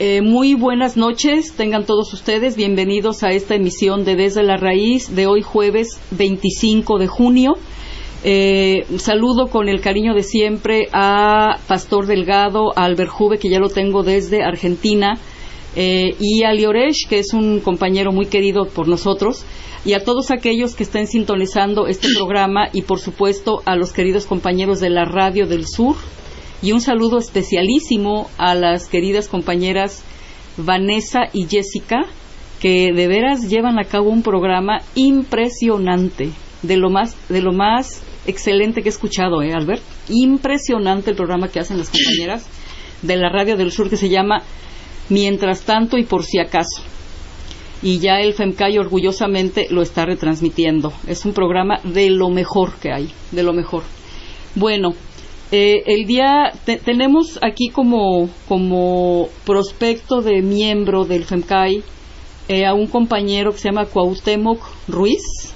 Muy buenas noches, tengan todos ustedes bienvenidos a esta emisión de Desde la Raíz de hoy jueves 25 de junio. Saludo con el cariño de siempre a Pastor Delgado, a Albert Jube, que ya lo tengo desde Argentina, y a Lioresh, que es un compañero muy querido por nosotros, y a todos aquellos que estén sintonizando este programa, y por supuesto a los queridos compañeros de la Radio del Sur. Y un saludo especialísimo a las queridas compañeras Vanessa y Jessica, que de veras llevan a cabo un programa impresionante, de lo más excelente que he escuchado, Albert. Impresionante el programa que hacen las compañeras de la Radio del Sur, que se llama Mientras tanto y por si acaso. Y ya el FEMCAI orgullosamente lo está retransmitiendo. Es un programa de lo mejor que hay, de lo mejor. Bueno, el día tenemos aquí como prospecto de miembro del FEMCAI a un compañero que se llama Cuauhtémoc Ruiz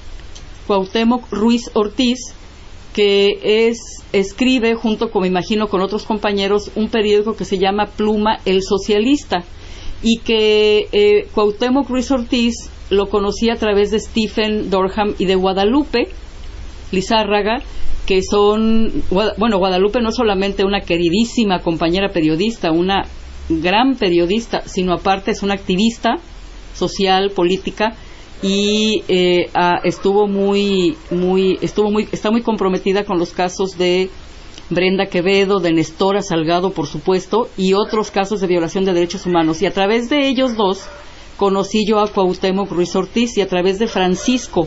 Ortiz, que escribe junto con, me imagino, con otros compañeros, un periódico que se llama Pluma El Socialista, y que Cuauhtémoc Ruiz Ortiz lo conocía a través de Stephen Dorham y de Guadalupe Lizárraga, que son, bueno, Guadalupe no solamente una queridísima compañera periodista, una gran periodista, sino aparte es una activista social, política, y está muy comprometida con los casos de Brenda Quevedo, de Nestora Salgado, por supuesto, y otros casos de violación de derechos humanos. Y a través de ellos dos conocí yo a Cuauhtémoc Ruiz Ortiz, y a través de Francisco.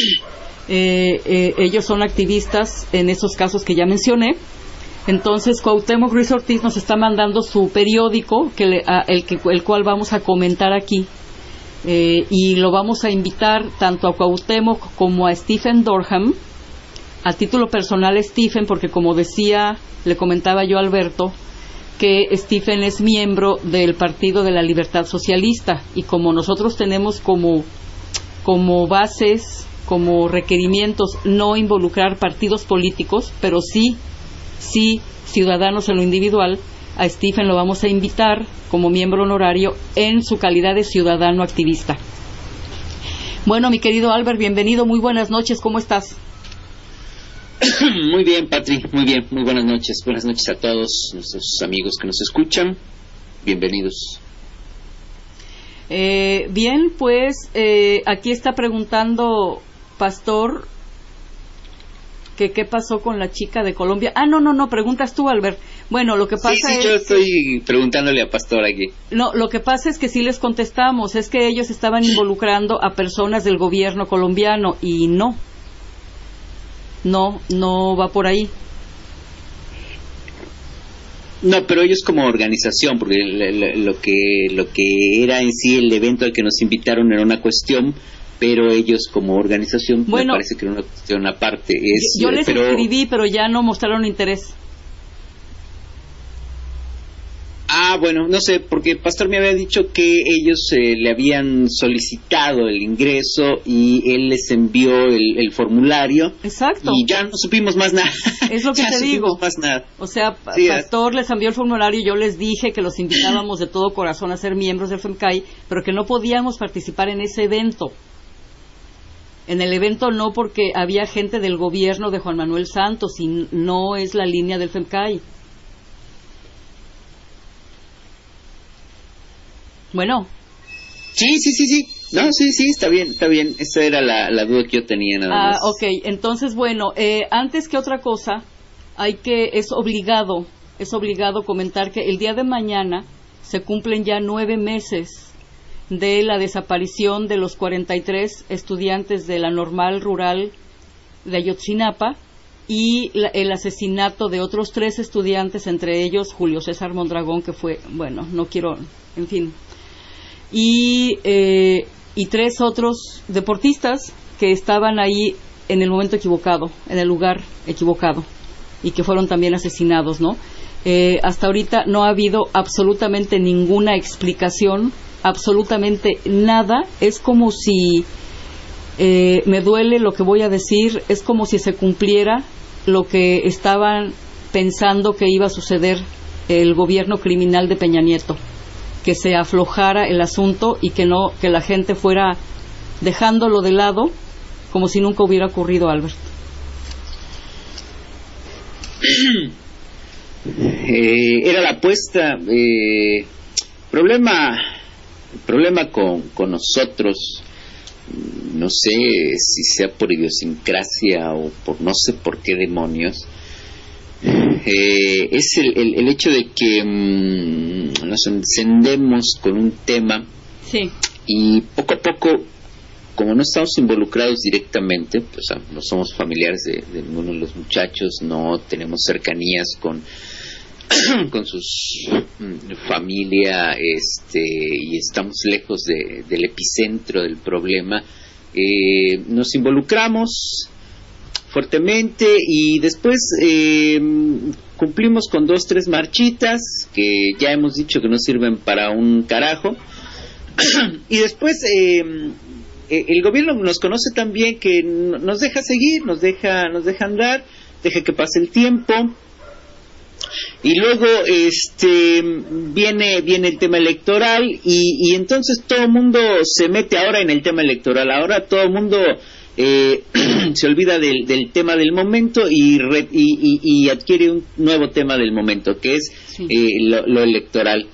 Ellos son activistas en esos casos que ya mencioné. Entonces Cuauhtémoc Ruiz Ortiz nos está mandando su periódico, el cual vamos a comentar aquí, y lo vamos a invitar tanto a Cuauhtémoc como a Stephen Dorham, a título personal Stephen, porque como decía, le comentaba yo a Alberto, que Stephen es miembro del Partido de la Libertad Socialista, y como nosotros tenemos como bases, como requerimientos, no involucrar partidos políticos, pero sí ciudadanos en lo individual, a Stephen lo vamos a invitar como miembro honorario en su calidad de ciudadano activista. Bueno, mi querido Albert, bienvenido, muy buenas noches, ¿cómo estás? Muy bien, Patri, muy bien, muy buenas noches a todos nuestros amigos que nos escuchan, bienvenidos. Bien, pues aquí está preguntando Pastor que qué pasó con la chica de Colombia. No, preguntas tú, Albert. Bueno, lo que pasa es... yo estoy preguntándole a Pastor aquí. No, lo que pasa es que sí les contestamos, es que ellos estaban involucrando a personas del gobierno colombiano, y no va por ahí. No, pero ellos como organización, porque lo que era en sí el evento al que nos invitaron era una cuestión, pero ellos como organización, bueno, me parece que era una cuestión aparte. Yo les escribí, pero ya no mostraron interés. Bueno, no sé, porque Pastor me había dicho que ellos le habían solicitado el ingreso y él les envió el formulario. Exacto. Y ya no supimos más nada. Es lo que te digo. Más nada. O sea, sí, Pastor les envió el formulario, yo les dije que los invitábamos de todo corazón a ser miembros del FEMCAI, pero que no podíamos participar en ese evento. En el evento no, porque había gente del gobierno de Juan Manuel Santos y no es la línea del FEMCAI. Bueno. Sí. No, sí, está bien. Esa era la duda que yo tenía nada más. Ok, entonces, bueno, antes que otra cosa, es obligado comentar que el día de mañana se cumplen ya 9 meses de la desaparición de los 43 estudiantes de la Normal Rural de Ayotzinapa y el asesinato de otros 3 estudiantes, entre ellos Julio César Mondragón, que fue, bueno, no quiero, en fin, y 3 otros deportistas que estaban ahí en el momento equivocado, en el lugar equivocado, y que fueron también asesinados, ¿no? Hasta ahorita no ha habido absolutamente ninguna explicación, absolutamente nada. Es como si, me duele lo que voy a decir, es como si se cumpliera lo que estaban pensando que iba a suceder el gobierno criminal de Peña Nieto. que se aflojara el asunto y que la gente fuera dejándolo de lado como si nunca hubiera ocurrido, Albert. Era la apuesta. Problema con nosotros, no sé si sea por idiosincrasia o por no sé por qué demonios, es el hecho de que nos encendemos con un tema, sí, y poco a poco, como no estamos involucrados directamente, pues no somos familiares de ninguno de los muchachos, no tenemos cercanías con su familia, y estamos lejos del epicentro del problema, nos involucramos fuertemente y después cumplimos con 2-3 marchitas que ya hemos dicho que no sirven para un carajo y después el gobierno nos conoce tan bien que nos deja seguir, nos deja andar, deja que pase el tiempo. Y luego viene el tema electoral y entonces todo el mundo se mete ahora en el tema electoral. Ahora todo el mundo se olvida del tema del momento y adquiere un nuevo tema del momento, que es lo electoral.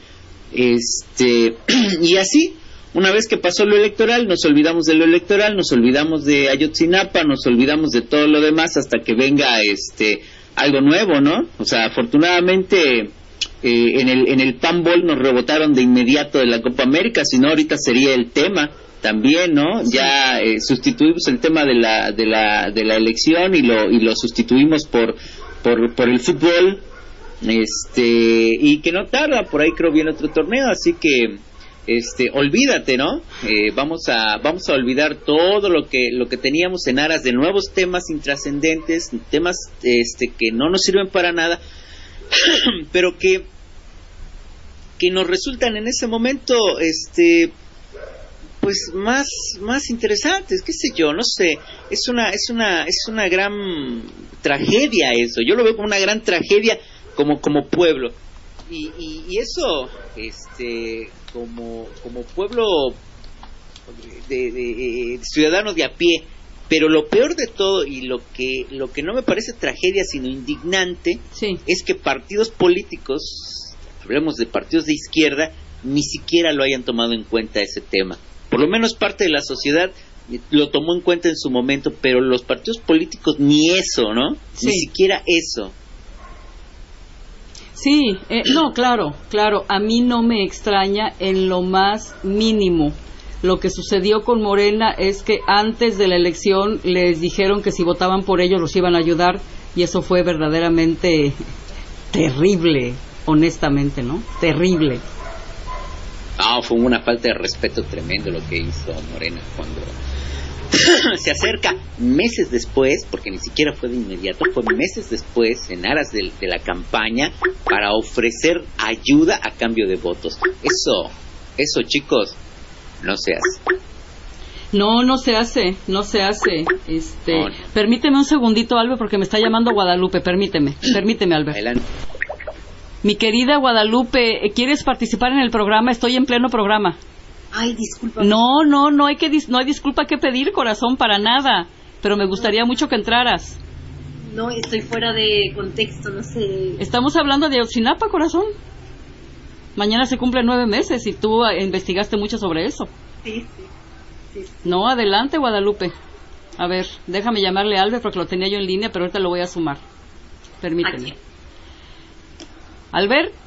Y así, una vez que pasó lo electoral, nos olvidamos de lo electoral, nos olvidamos de Ayotzinapa, nos olvidamos de todo lo demás hasta que venga algo nuevo, ¿no? O sea, afortunadamente en el Panball nos rebotaron de inmediato de la Copa América, si no ahorita sería el tema también, ¿no? Sí. Ya sustituimos el tema de la elección y lo sustituimos por el fútbol, y que no tarda, por ahí creo viene otro torneo, así que olvídate, ¿no? Vamos a olvidar todo lo que teníamos en aras de nuevos temas intrascendentes, temas que no nos sirven para nada, pero que nos resultan en ese momento pues más interesantes, qué sé yo, no sé, es una gran tragedia eso, yo lo veo como una gran tragedia como pueblo. Y eso, como pueblo de ciudadanos de a pie, pero lo peor de todo y lo que no me parece tragedia sino indignante, sí, es que partidos políticos, hablemos de partidos de izquierda, ni siquiera lo hayan tomado en cuenta ese tema. Por lo menos parte de la sociedad lo tomó en cuenta en su momento, pero los partidos políticos ni eso, ¿no? Sí. Ni siquiera eso. Sí, no, claro, a mí no me extraña en lo más mínimo. Lo que sucedió con Morena es que antes de la elección les dijeron que si votaban por ellos los iban a ayudar, y eso fue verdaderamente terrible, honestamente, ¿no? Terrible. Fue una falta de respeto tremendo lo que hizo Morena cuando se acerca meses después, porque ni siquiera fue de inmediato, fue meses después, en aras de la campaña, para ofrecer ayuda a cambio de votos. Eso, chicos, no se hace. No se hace. No. Permíteme un segundito, Albert, porque me está llamando Guadalupe. Permíteme, Albert. Adelante. Mi querida Guadalupe, ¿quieres participar en el programa? Estoy en pleno programa. Ay, disculpa. No hay disculpa que pedir, corazón, para nada. Pero me gustaría mucho que entraras. No, estoy fuera de contexto, no sé. Estamos hablando de Ayotzinapa, corazón. Mañana se cumplen 9 meses y tú investigaste mucho sobre eso. Sí. No, adelante, Guadalupe. A ver, déjame llamarle a Albert porque lo tenía yo en línea, pero ahorita lo voy a sumar. Permíteme. Aquí. Albert.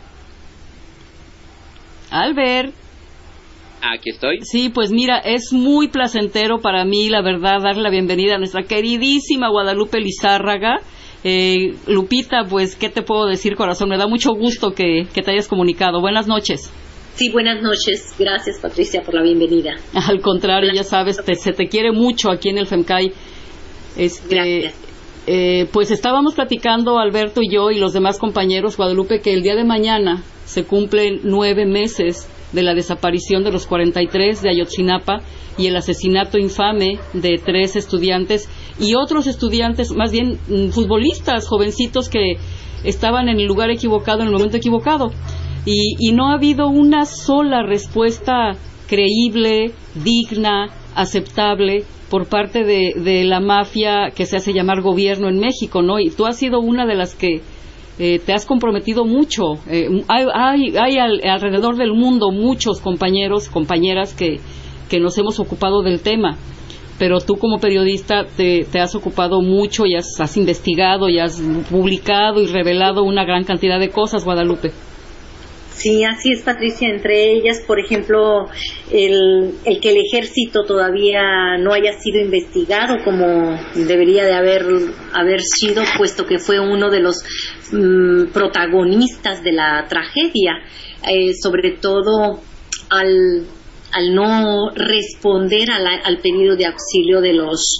Aquí estoy. Sí, pues mira, es muy placentero para mí, la verdad, darle la bienvenida a nuestra queridísima Guadalupe Lizárraga. Lupita, pues, ¿qué te puedo decir, corazón? Me da mucho gusto que te hayas comunicado. Buenas noches. Sí, buenas noches. Gracias, Patricia, por la bienvenida. Al contrario, ya sabes, se te quiere mucho aquí en el FEMCAI. Gracias. Pues estábamos platicando, Alberto y yo y los demás compañeros, Guadalupe, que el día de mañana se cumplen 9 meses de la desaparición de los 43 de Ayotzinapa y el asesinato infame de 3 estudiantes y otros estudiantes, más bien futbolistas, jovencitos que estaban en el lugar equivocado, en el momento equivocado. y no ha habido una sola respuesta creíble, digna, aceptable por parte de la mafia que se hace llamar gobierno en México, ¿no? Y tú has sido una de las que te has comprometido mucho. Hay alrededor del mundo muchos compañeros, compañeras que nos hemos ocupado del tema, pero tú como periodista te has ocupado mucho y has investigado y has publicado y revelado una gran cantidad de cosas, Guadalupe. Sí, así es, Patricia. Entre ellas, por ejemplo, el que el ejército todavía no haya sido investigado como debería de haber sido, puesto que fue uno de los protagonistas de la tragedia, sobre todo al no responder al pedido de auxilio de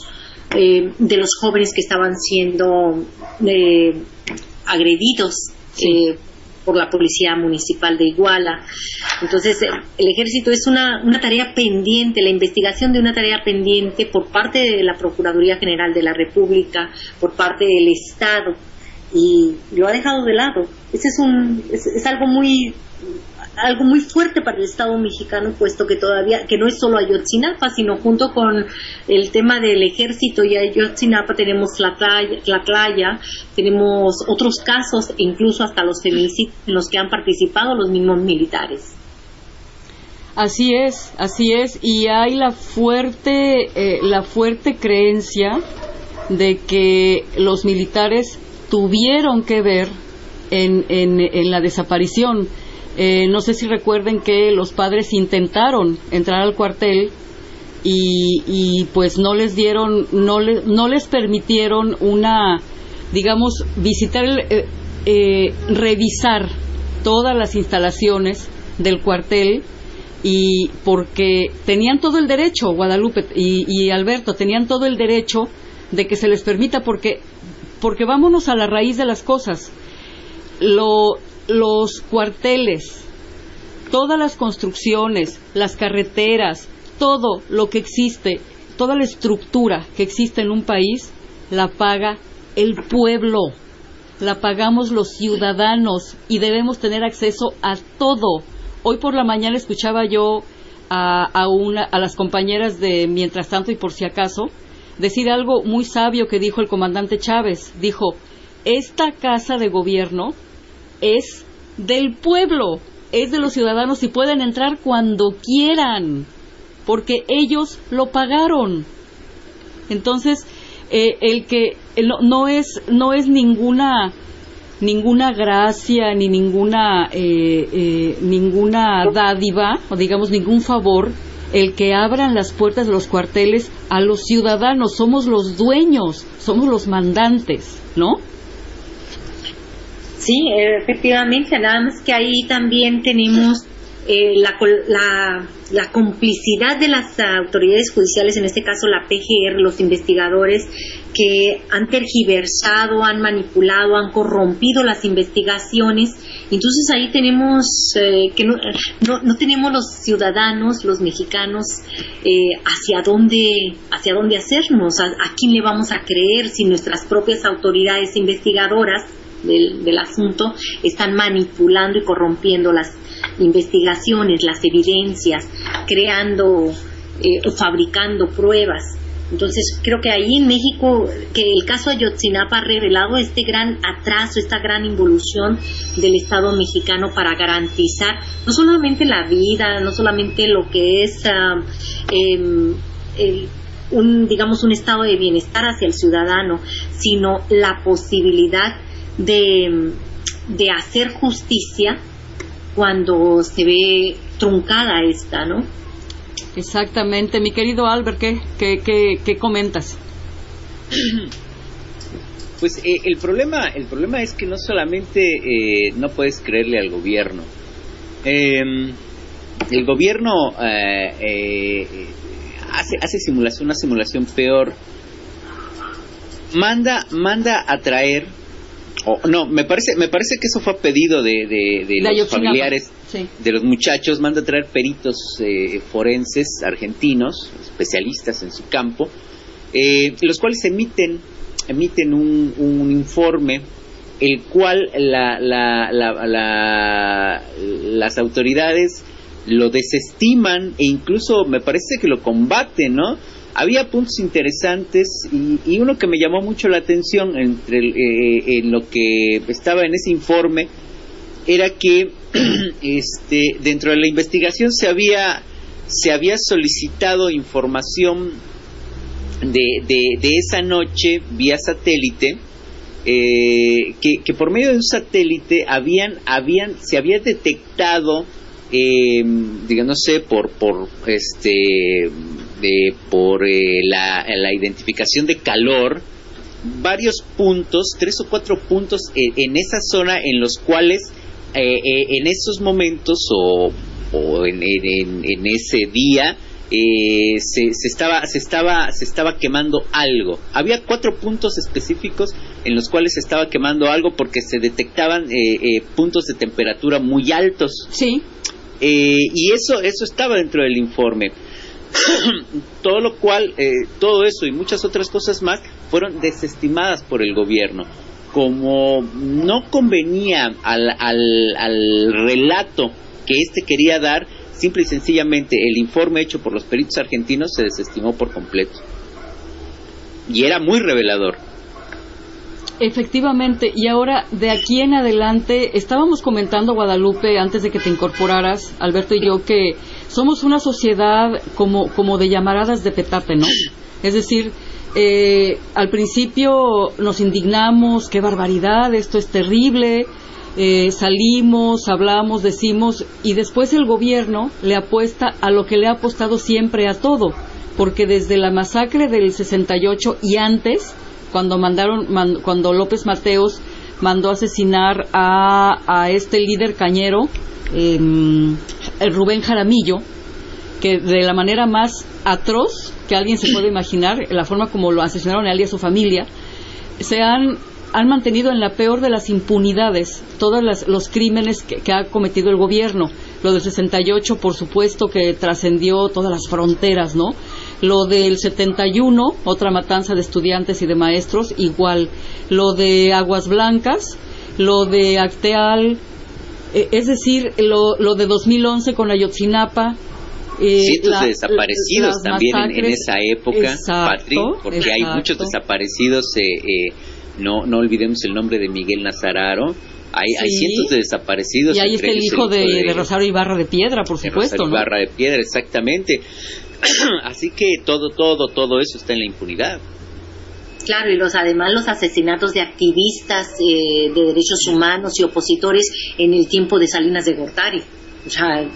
los jóvenes que estaban siendo agredidos. Sí. Por la Policía Municipal de Iguala. Entonces, el ejército es una tarea pendiente, la investigación de una tarea pendiente por parte de la Procuraduría General de la República, por parte del Estado, y lo ha dejado de lado. Ese es algo muy fuerte para el Estado mexicano, puesto que todavía, que no es solo Ayotzinapa, sino junto con el tema del ejército y Ayotzinapa tenemos Tlatlaya, tenemos otros casos, incluso hasta los feminicidios en los que han participado los mismos militares. Así es, y hay la fuerte creencia de que los militares tuvieron que ver en la desaparición. No sé si recuerden que los padres intentaron entrar al cuartel y pues no les permitieron visitar, revisar todas las instalaciones del cuartel, y porque tenían todo el derecho, Guadalupe y Alberto, tenían todo el derecho de que se les permita, porque vámonos a la raíz de las cosas. Los cuarteles, todas las construcciones, las carreteras, todo lo que existe, toda la estructura que existe en un país, la paga el pueblo, la pagamos los ciudadanos y debemos tener acceso a todo. Hoy por la mañana escuchaba yo a las compañeras de Mientras Tanto y Por Si Acaso decir algo muy sabio que dijo el comandante Chávez. Dijo: esta casa de gobierno es del pueblo, es de los ciudadanos y pueden entrar cuando quieran, porque ellos lo pagaron. Entonces, no es ninguna gracia ni ninguna dádiva, o digamos ningún favor, el que abran las puertas de los cuarteles a los ciudadanos. Somos los dueños, somos los mandantes, ¿no? Sí, efectivamente, nada más que ahí también tenemos la complicidad de las autoridades judiciales, en este caso la PGR, los investigadores, que han tergiversado, han manipulado, han corrompido las investigaciones. Entonces ahí tenemos que no tenemos los ciudadanos, los mexicanos, hacia dónde hacernos, a quién le vamos a creer si nuestras propias autoridades investigadoras del asunto están manipulando y corrompiendo las investigaciones, las evidencias, creando o fabricando pruebas. Entonces creo que ahí en México, que el caso Ayotzinapa ha revelado este gran atraso, esta gran involución del Estado mexicano para garantizar no solamente la vida, no solamente lo que es un estado de bienestar hacia el ciudadano, sino la posibilidad de hacer justicia cuando se ve truncada esta, ¿no? Exactamente. Mi querido Albert, ¿qué comentas? Pues el problema es que no solamente no puedes creerle al gobierno. El gobierno hace simulación, una simulación peor. Manda a traer, me parece que eso fue a pedido de los familiares, sí, de los muchachos. Manda a traer peritos forenses argentinos, especialistas en su campo, los cuales emiten un informe, el cual las autoridades lo desestiman e incluso me parece que lo combaten, ¿no? Había puntos interesantes y uno que me llamó mucho la atención en lo que estaba en ese informe era que dentro de la investigación se había solicitado información de esa noche vía satélite, que por medio de un satélite se había detectado, no sé, por la identificación de calor, varios puntos, 3 o 4 puntos en esa zona en los cuales en esos momentos o en ese día se estaba quemando algo. Había 4 puntos específicos en los cuales se estaba quemando algo porque se detectaban puntos de temperatura muy altos. Sí. Y eso estaba dentro del informe. Todo lo cual, todo eso y muchas otras cosas más fueron desestimadas por el gobierno. Como no convenía al relato que quería dar, simple y sencillamente el informe hecho por los peritos argentinos se desestimó por completo. Y era muy revelador. Efectivamente, y ahora de aquí en adelante, estábamos comentando, Guadalupe, antes de que te incorporaras, Alberto y yo, que somos una sociedad como de llamaradas de petate, ¿no? Es decir, al principio nos indignamos, qué barbaridad, esto es terrible, salimos, hablamos, decimos, y después el gobierno le apuesta a lo que le ha apostado siempre a todo, porque desde la masacre del 68 y antes, cuando López Mateos mandó asesinar a este líder cañero, el Rubén Jaramillo, que de la manera más atroz que alguien se puede imaginar, la forma como lo asesinaron a él y a su familia, se han mantenido en la peor de las impunidades todos los crímenes que ha cometido el gobierno. Lo del 68, por supuesto, que trascendió todas las fronteras, ¿no? Lo del 71, otra matanza de estudiantes y de maestros, igual. Lo de Aguas Blancas, lo de Acteal, es decir, lo de 2011 con Ayotzinapa. Cientos de desaparecidos también en esa época, Patri, porque hay muchos desaparecidos. No olvidemos el nombre de Miguel Nazararo. Hay cientos de desaparecidos. Y ahí está el hijo de Rosario Ibarra de Piedra, por supuesto. Rosario Ibarra de Piedra, exactamente. Así que todo eso está en la impunidad. Claro, y además los asesinatos de activistas de derechos humanos y opositores en el tiempo de Salinas de Gortari. O sea,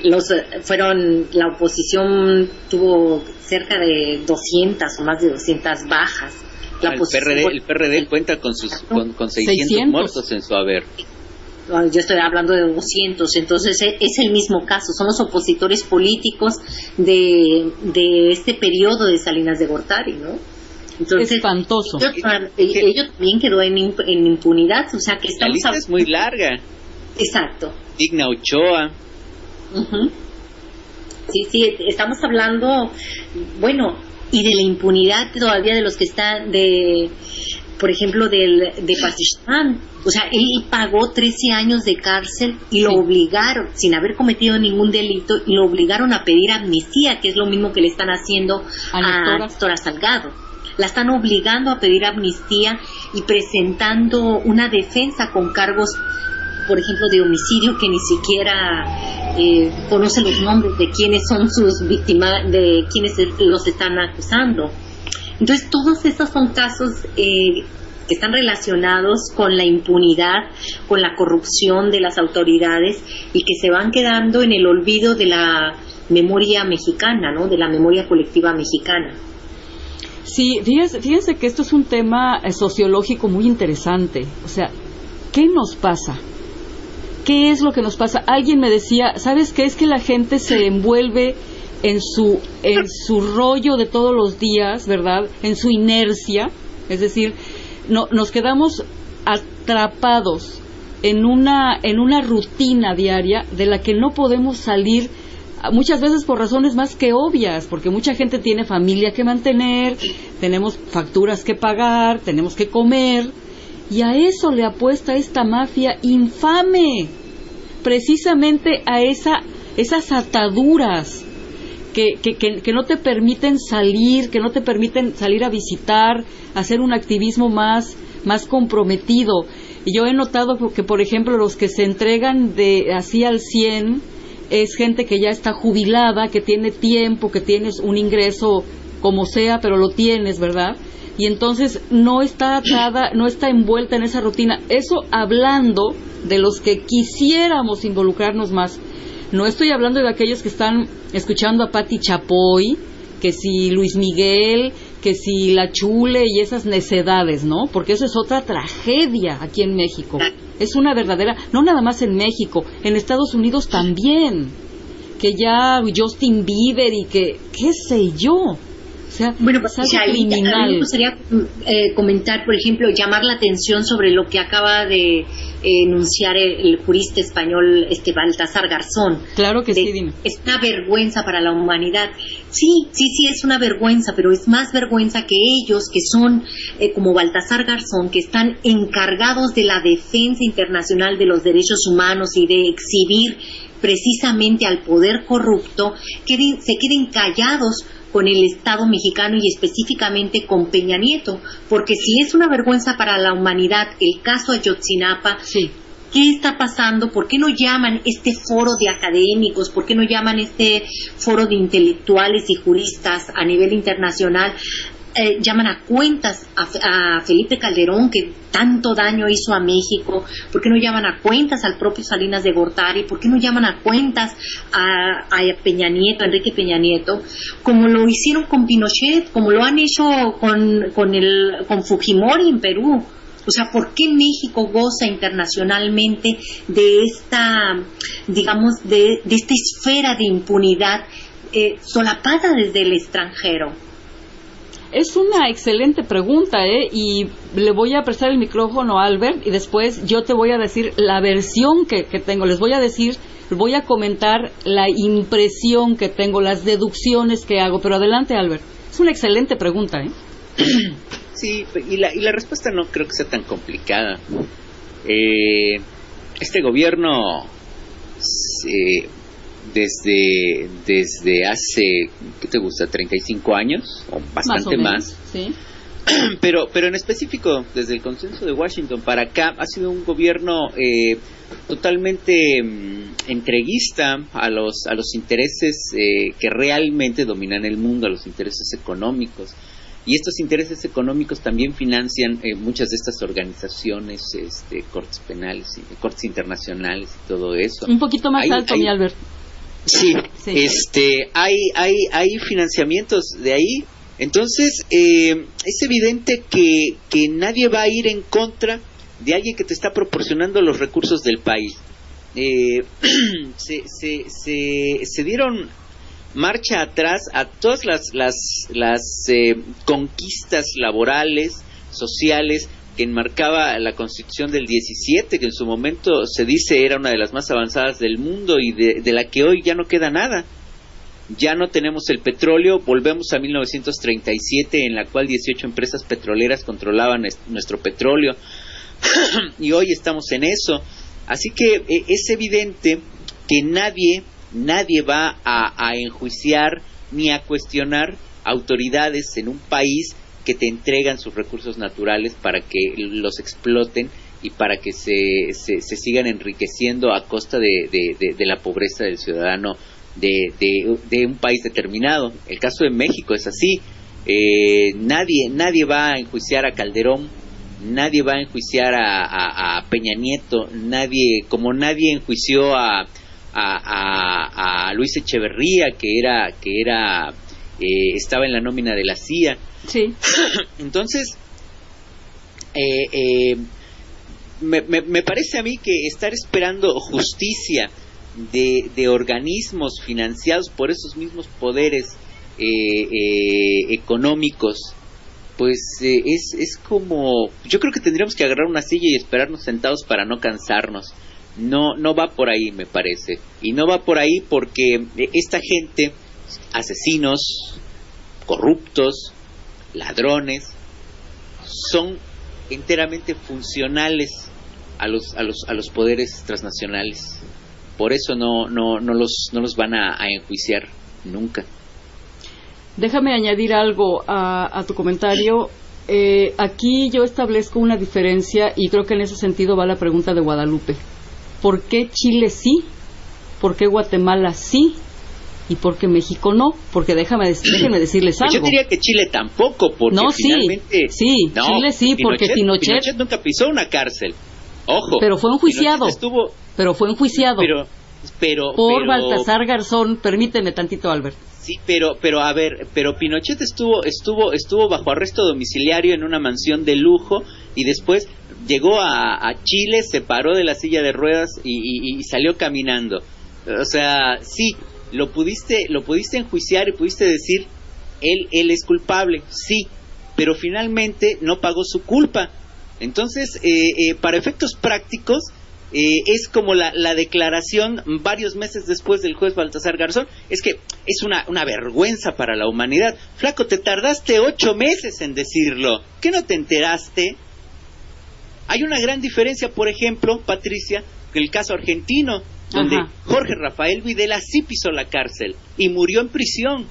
la oposición tuvo cerca de 200 o más de 200 bajas. El PRD cuenta con 600 muertos en su haber. Yo estoy hablando de 200, entonces es el mismo caso, son los opositores políticos de este periodo de Salinas de Gortari, ¿no? Entonces, espantoso. Ello también quedó en impunidad, o sea que la lista es muy larga. Exacto. Digna Ochoa. Uh-huh. Sí, estamos hablando, bueno, y de la impunidad todavía de los que están por ejemplo, de Pazistán. O sea, él pagó 13 años de cárcel y lo obligaron, sin haber cometido ningún delito, y lo obligaron a pedir amnistía, que es lo mismo que le están haciendo a Néstor Salgado. La están obligando a pedir amnistía y presentando una defensa con cargos, por ejemplo, de homicidio, que ni siquiera conoce los nombres de quiénes son sus víctimas, de quiénes los están acusando. Entonces, todos estos son casos que están relacionados con la impunidad, con la corrupción de las autoridades y que se van quedando en el olvido de la memoria mexicana, ¿no? De la memoria colectiva mexicana. Sí, fíjense que esto es un tema sociológico muy interesante. O sea, ¿qué nos pasa? ¿Qué es lo que nos pasa? Alguien me decía, ¿sabes qué? Es que la gente se envuelve en su rollo de todos los días, ¿verdad? En su inercia, es decir, nos quedamos atrapados en una rutina diaria de la que no podemos salir, muchas veces por razones más que obvias, porque mucha gente tiene familia que mantener, tenemos facturas que pagar, tenemos que comer, y a eso le apuesta esta mafia infame. precisamente a esas ataduras que no te permiten salir, que no te permiten salir a visitar, hacer un activismo más comprometido. Y yo he notado que, por ejemplo, los que se entregan así al 100 es gente que ya está jubilada, que tiene tiempo, que tienes un ingreso como sea, pero lo tienes, ¿verdad? Y entonces no está atada, no está envuelta en esa rutina. Eso hablando de los que quisiéramos involucrarnos más. No estoy hablando de aquellos que están escuchando a Pati Chapoy, que si Luis Miguel, que si La Chule y esas necedades, ¿no? Porque eso es otra tragedia aquí en México. Es una verdadera, no nada más en México, en Estados Unidos también, que ya Justin Bieber y que, qué sé yo, o sea, bueno, es algo criminal. A mí me gustaría comentar, por ejemplo, llamar la atención sobre lo que acaba de enunciar el jurista español Baltasar Garzón. Claro que sí, dime. Es una vergüenza para la humanidad. Sí, es una vergüenza, pero es más vergüenza que ellos, que son como Baltasar Garzón, que están encargados de la defensa internacional de los derechos humanos y de exhibir precisamente al poder corrupto, se queden callados con el Estado mexicano y específicamente con Peña Nieto, porque si es una vergüenza para la humanidad el caso Ayotzinapa, sí. ¿Qué está pasando? ¿Por qué no llaman este foro de académicos? ¿Por qué no llaman este foro de intelectuales y juristas a nivel internacional? Llaman a cuentas a Felipe Calderón, que tanto daño hizo a México. ¿Por qué no llaman a cuentas al propio Salinas de Gortari? ¿Por qué no llaman a cuentas a Peña Nieto, a Enrique Peña Nieto, como lo hicieron con Pinochet, como lo han hecho con Fujimori en Perú? O sea, ¿por qué México goza internacionalmente de esta, digamos, de esta esfera de impunidad solapada desde el extranjero? Es una excelente pregunta, y le voy a prestar el micrófono a Albert y después yo te voy a decir la versión que tengo. Voy a comentar la impresión que tengo, las deducciones que hago, pero adelante, Albert. Es una excelente pregunta, Sí, y la respuesta no creo que sea tan complicada. Este gobierno desde hace, ¿qué te gusta? 35 años o bastante más. Sí. Pero en específico desde el consenso de Washington para acá ha sido un gobierno totalmente entreguista a los intereses que realmente dominan el mundo, a los intereses económicos. Y estos intereses económicos también financian muchas de estas organizaciones, cortes penales, cortes internacionales y todo eso. Un poquito más alto, mi Albert. Sí, hay financiamientos de ahí. Entonces, es evidente que nadie va a ir en contra de alguien que te está proporcionando los recursos del país. Se dieron marcha atrás a todas las conquistas laborales, sociales, que enmarcaba la Constitución del 17, que en su momento se dice era una de las más avanzadas del mundo y de la que hoy ya no queda nada. Ya no tenemos el petróleo, volvemos a 1937, en la cual 18 empresas petroleras controlaban nuestro petróleo y hoy estamos en eso. Así que es evidente que nadie va a enjuiciar ni a cuestionar autoridades en un país que te entregan sus recursos naturales para que los exploten y para que se sigan enriqueciendo a costa de la pobreza del ciudadano de un país determinado. El caso de México es así. Nadie va a enjuiciar a Calderón, nadie va a enjuiciar a Peña Nieto, como nadie enjuició a Luis Echeverría, que estaba en la nómina de la CIA. Sí. Entonces, me parece a mí que estar esperando justicia de organismos financiados por esos mismos poderes económicos, pues es como, yo creo que tendríamos que agarrar una silla y esperarnos sentados para no cansarnos. No va por ahí, me parece, y no va por ahí porque esta gente, asesinos, corruptos, ladrones, son enteramente funcionales a los poderes transnacionales. por eso no los van a enjuiciar nunca. Déjame añadir algo a tu comentario. Aquí yo establezco una diferencia y creo que en ese sentido va la pregunta de Guadalupe. ¿Por qué Chile sí? ¿Por qué Guatemala sí? ¿Y por qué México no? Porque déjenme decirles algo. Yo diría que Chile tampoco, porque finalmente... Sí, no, Chile sí, porque Pinochet nunca pisó una cárcel. Ojo. Pero fue enjuiciado. Por Baltasar Garzón. Permíteme tantito, Albert. Sí, pero Pinochet estuvo bajo arresto domiciliario en una mansión de lujo y después llegó a Chile, se paró de la silla de ruedas y salió caminando. O sea, sí, lo pudiste enjuiciar y pudiste decir él es culpable, sí, pero finalmente no pagó su culpa. Entonces, para efectos prácticos, es como la declaración varios meses después del juez Baltasar Garzón. Es que es una vergüenza para la humanidad. Flaco, te tardaste 8 meses en decirlo. ¿Qué no te enteraste? Hay una gran diferencia, por ejemplo, Patricia, el caso argentino, donde Jorge Rafael Videla sí pisó la cárcel y murió en prisión.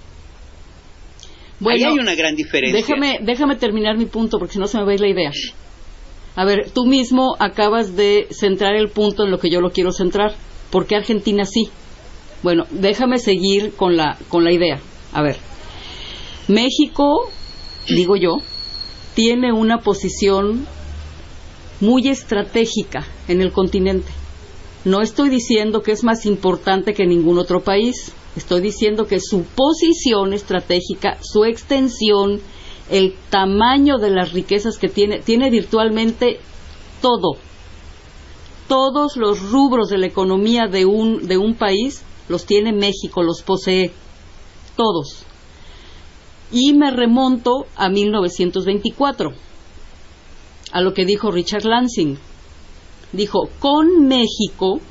Bueno, ahí hay una gran diferencia. Déjame terminar mi punto, porque si no se me va a ir la idea. A ver, tú mismo acabas de centrar el punto en lo que yo lo quiero centrar. ¿Por qué Argentina sí? Bueno, déjame seguir con la idea. A ver, México, digo yo, tiene una posición muy estratégica en el continente. No estoy diciendo que es más importante que ningún otro país. Estoy diciendo que su posición estratégica, su extensión, el tamaño de las riquezas que tiene virtualmente todo. Todos los rubros de la economía de un país los tiene México, los posee. Todos. Y me remonto a 1924, a lo que dijo Richard Lansing. Dijo, con México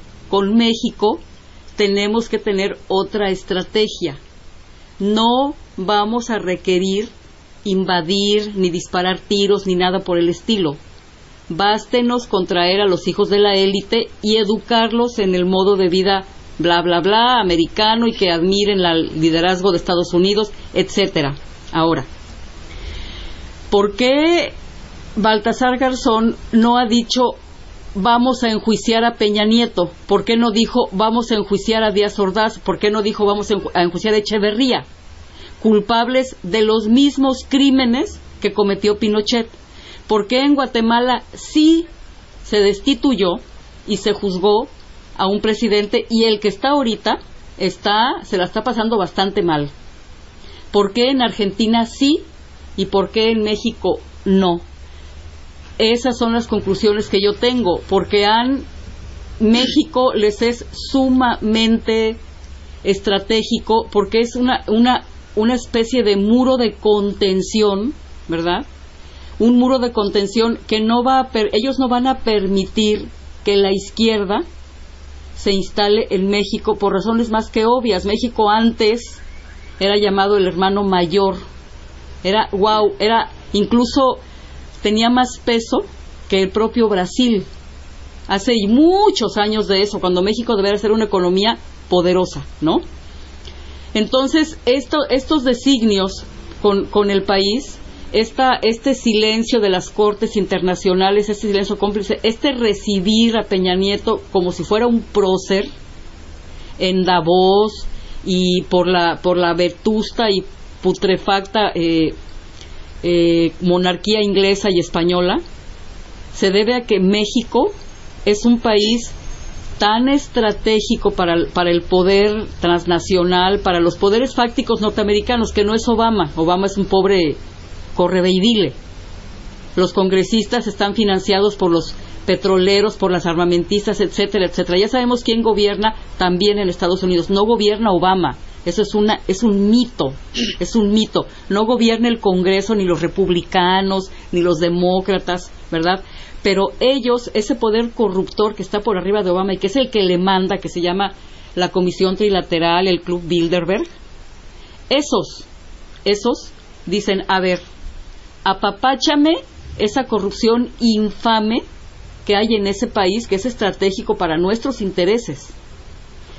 tenemos que tener otra estrategia. No vamos a requerir invadir, ni disparar tiros, ni nada por el estilo. Bástenos con traer a los hijos de la élite y educarlos en el modo de vida bla bla bla americano y que admiren el liderazgo de Estados Unidos, etcétera. Ahora, ¿por qué Baltasar Garzón no ha dicho vamos a enjuiciar a Peña Nieto? ¿Por qué no dijo vamos a enjuiciar a Díaz Ordaz? ¿Por qué no dijo vamos a enjuiciar a Echeverría? Culpables de los mismos crímenes que cometió Pinochet. ¿Por qué en Guatemala sí se destituyó y se juzgó a un presidente y el que está ahorita se la está pasando bastante mal? ¿Por qué en Argentina sí y por qué en México no? Esas son las conclusiones que yo tengo, porque México les es sumamente estratégico, porque es una especie de muro de contención, ¿verdad? Un muro de contención que ellos no van a permitir que la izquierda se instale en México por razones más que obvias. México antes era llamado el hermano mayor, incluso tenía más peso que el propio Brasil. Hace muchos años de eso, cuando México debería ser una economía poderosa, ¿no? Entonces, estos designios con el país, este silencio de las cortes internacionales, este silencio cómplice, recibir a Peña Nieto como si fuera un prócer en Davos y por la vetusta y putrefacta monarquía inglesa y española, se debe a que México es un país tan estratégico para el poder transnacional, para los poderes fácticos norteamericanos, que no es Obama. Obama es un pobre correveidile. Los congresistas están financiados por los petroleros, por las armamentistas, etcétera, etcétera. Ya sabemos quién gobierna también en Estados Unidos. No gobierna Obama. Eso es un mito. Es un mito. No gobierna el Congreso, ni los republicanos, ni los demócratas, ¿verdad? Pero ellos, ese poder corruptor que está por arriba de Obama y que es el que le manda, que se llama la Comisión Trilateral, el Club Bilderberg, esos dicen, a ver, apapáchame esa corrupción infame que hay en ese país, que es estratégico para nuestros intereses.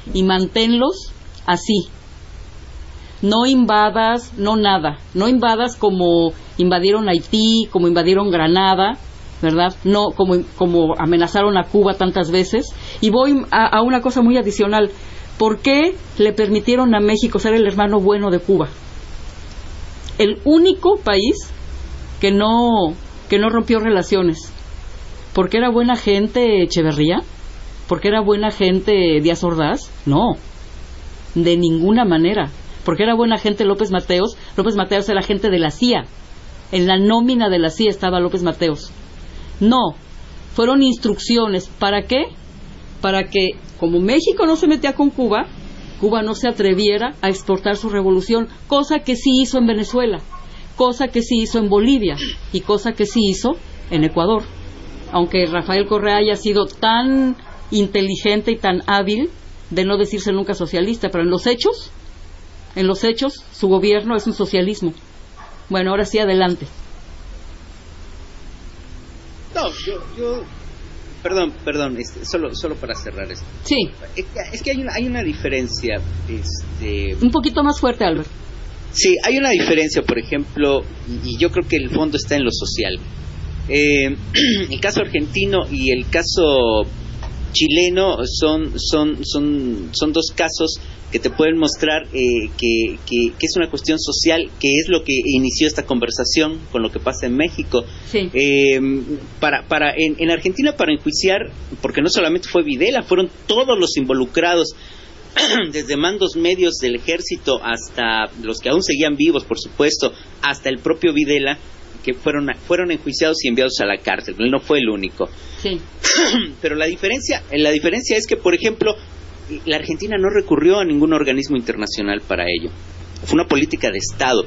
y manténlos así. No invadas, no nada. No invadas como invadieron Haití, como invadieron Granada, ¿verdad? No como amenazaron a Cuba tantas veces. Y voy a una cosa muy adicional. ¿Por qué le permitieron a México ser el hermano bueno de Cuba? El único país que no rompió relaciones. ¿Porque era buena gente Echeverría? ¿Porque era buena gente Díaz Ordaz? No, de ninguna manera. Porque era buena gente López Mateos. López Mateos era gente de la CIA. En la nómina de la CIA estaba López Mateos. No, fueron instrucciones. ¿Para qué? Para que, como México no se metía con Cuba, Cuba no se atreviera a exportar su revolución, cosa que sí hizo en Venezuela, cosa que sí hizo en Bolivia y cosa que sí hizo en Ecuador. Aunque Rafael Correa haya sido tan inteligente y tan hábil de no decirse nunca socialista, pero en los hechos, su gobierno es un socialismo. Bueno, ahora sí, adelante. No, yo perdón, solo para cerrar esto. Sí. Es que hay una diferencia, un poquito más fuerte, Albert. Sí, hay una diferencia, por ejemplo, y yo creo que el fondo está en lo social. El caso argentino y el caso chileno son dos casos que te pueden mostrar que es una cuestión social, que es lo que inició esta conversación con lo que pasa en México. Sí. En Argentina, para enjuiciar, porque no solamente fue Videla, fueron todos los involucrados, desde mandos medios del ejército hasta los que aún seguían vivos, por supuesto, hasta el propio Videla, que fueron enjuiciados y enviados a la cárcel. Él no fue el único. Sí. Pero la diferencia es que, por ejemplo, la Argentina no recurrió a ningún organismo internacional para ello. Fue una política de Estado.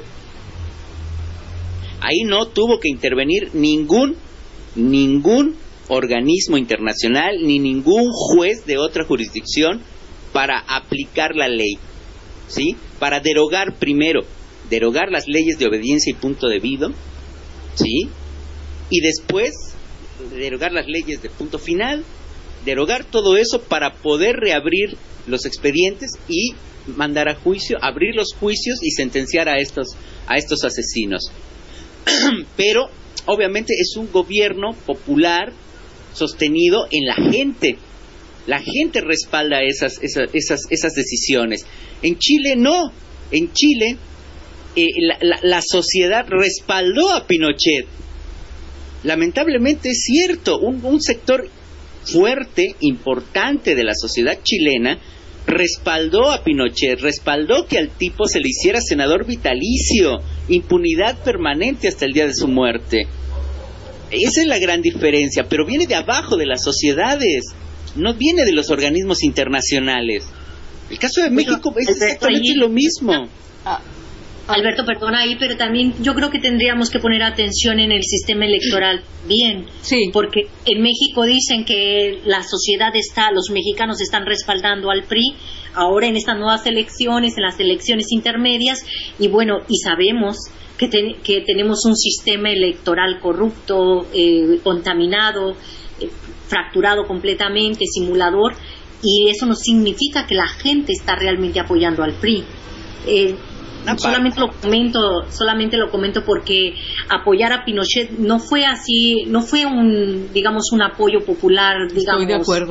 Ahí no tuvo que intervenir ningún organismo internacional ni ningún juez de otra jurisdicción para aplicar la ley, ¿sí? Para derogar las leyes de obediencia y punto debido, ¿sí? Y después derogar las leyes de punto final, derogar todo eso para poder reabrir los expedientes y mandar a juicio, abrir los juicios y sentenciar a estos asesinos. Pero obviamente es un gobierno popular sostenido en la gente. La gente respalda esas decisiones. En Chile no. En Chile la sociedad respaldó a Pinochet. Lamentablemente es cierto, un sector fuerte, importante de la sociedad chilena respaldó a Pinochet, respaldó que al tipo se le hiciera senador vitalicio, impunidad permanente hasta el día de su muerte. Esa es la gran diferencia, pero viene de abajo, de las sociedades, no viene de los organismos internacionales. El caso de México es exactamente lo mismo. Alberto, perdona ahí, pero también yo creo que tendríamos que poner atención en el sistema electoral bien, sí, porque en México dicen que la sociedad los mexicanos están respaldando al PRI, ahora en estas nuevas elecciones, en las elecciones intermedias, y bueno, y sabemos que tenemos un sistema electoral corrupto, contaminado, fracturado completamente, simulador, y eso no significa que la gente está realmente apoyando al PRI. Solamente lo comento porque apoyar a Pinochet no fue así, no fue un apoyo popular, digamos. Estoy de acuerdo.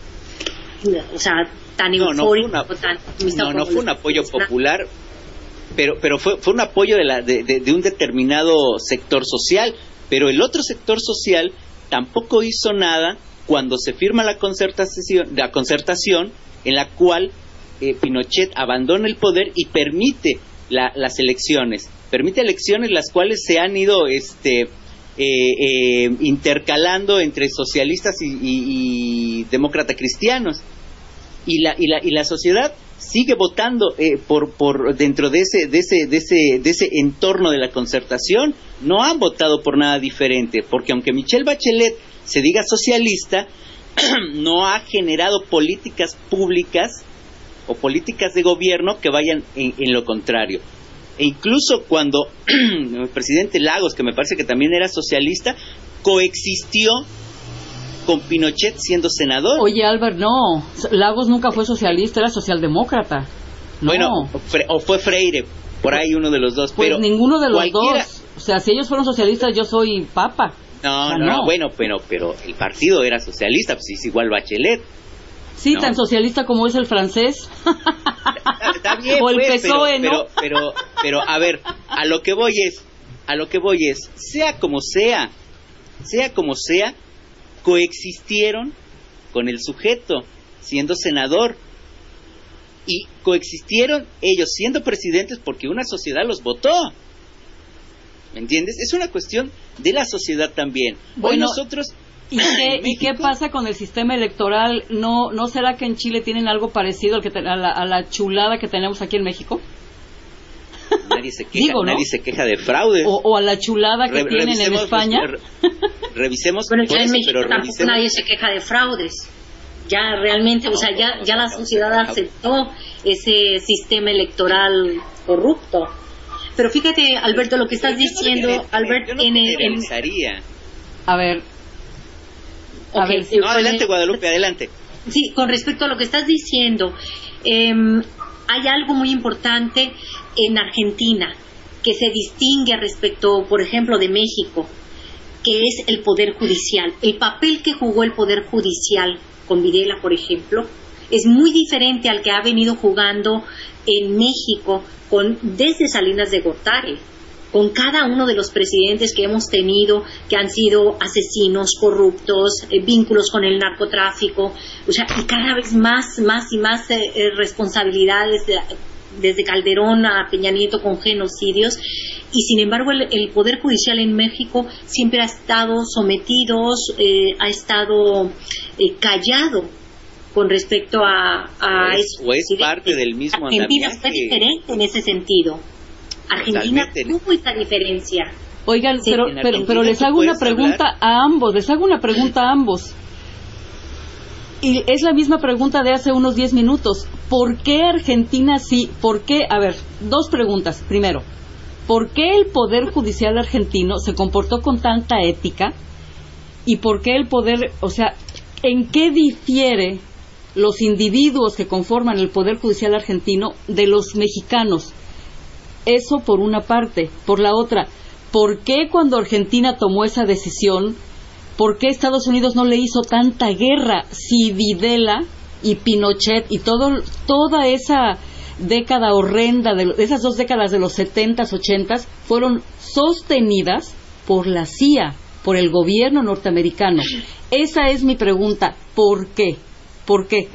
Tan eufórico. No fue un apoyo popular, pero fue un apoyo de un determinado sector social, pero el otro sector social tampoco hizo nada cuando se firma la concertación en la cual Pinochet abandona el poder y permite las elecciones, las cuales se han ido intercalando entre socialistas y demócratas cristianos, y la sociedad sigue votando por dentro de ese entorno de la concertación. No han votado por nada diferente, porque aunque Michelle Bachelet se diga socialista, no ha generado políticas públicas o políticas de gobierno que vayan en lo contrario. E incluso cuando el presidente Lagos, que me parece que también era socialista, coexistió con Pinochet siendo senador. Oye, Albert, no. Lagos nunca fue socialista, era socialdemócrata. No. Bueno, o fue Freire, por ahí uno de los dos. Pues pero ninguno de los dos. O sea, si ellos fueron socialistas, yo soy papa. No, bueno, pero el partido era socialista, pues es igual Bachelet. Sí, ¿no? Tan socialista como es el francés. Está bien, o el pues, PSOE, ¿no? Pero, a ver, a lo que voy es, sea como sea, coexistieron con el sujeto siendo senador y coexistieron ellos siendo presidentes porque una sociedad los votó. ¿Me entiendes? Es una cuestión de la sociedad también. Bueno, hoy nosotros... ¿Y qué pasa con el sistema electoral? ¿No será que en Chile tienen algo parecido a la chulada que tenemos aquí en México? Nadie se queja, ¿no? Nadie se queja de fraude. O a la chulada que tienen en España. Revisemos. Bueno, ya en México tampoco nadie se queja de fraudes. Ya realmente, o sea, ya la sociedad aceptó ese sistema electoral corrupto. Pero fíjate, Alberto, lo que estás diciendo, Alberto, A ver. No, adelante, Guadalupe, adelante. Sí, con respecto a lo que estás diciendo, hay algo muy importante en Argentina que se distingue respecto, por ejemplo, de México, que es el Poder Judicial. El papel que jugó el Poder Judicial con Videla, por ejemplo, es muy diferente al que ha venido jugando en México desde Salinas de Gortari, con cada uno de los presidentes que hemos tenido, que han sido asesinos, corruptos, vínculos con el narcotráfico, o sea, y cada vez más responsabilidades, desde Calderón a Peña Nieto con genocidios, y sin embargo el Poder Judicial en México siempre ha estado sometido, ha estado callado con respecto a eso. O es parte del mismo Argentina fue diferente en ese sentido. Argentina tuvo esa diferencia. Oigan, sí, pero les hago una pregunta a ambos. Y es la misma pregunta de hace unos 10 minutos. ¿Por qué Argentina sí? ¿Por qué? A ver, dos preguntas. Primero, ¿por qué el Poder Judicial argentino se comportó con tanta ética? ¿Y por qué el Poder, o sea, en qué difiere los individuos que conforman el Poder Judicial argentino de los mexicanos? Eso por una parte. Por la otra, ¿por qué cuando Argentina tomó esa decisión, por qué Estados Unidos no le hizo tanta guerra si Videla y Pinochet y toda esa década horrenda, esas 2 décadas de los 70s, 80s, fueron sostenidas por la CIA, por el gobierno norteamericano? Esa es mi pregunta. ¿Por qué? ¿Por qué?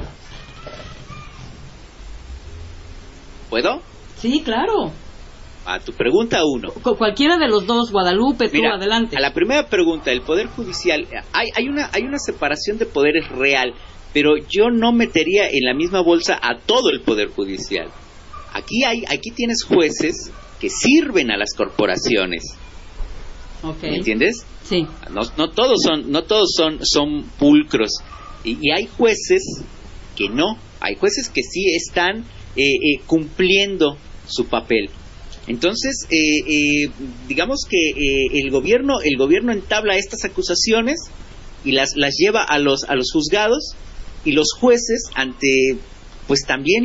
¿Puedo? Sí, claro. A tu pregunta 1. Cualquiera de los dos, Guadalupe, tú, adelante. A la primera pregunta, el Poder Judicial, hay una separación de poderes real, pero yo no metería en la misma bolsa a todo el Poder Judicial. Aquí tienes jueces que sirven a las corporaciones. Okay. ¿Me entiendes? Sí. No todos son pulcros. Y hay jueces que no. Hay jueces que sí están cumpliendo su papel. Entonces, digamos que el gobierno entabla estas acusaciones y las lleva a los juzgados, y los jueces pues también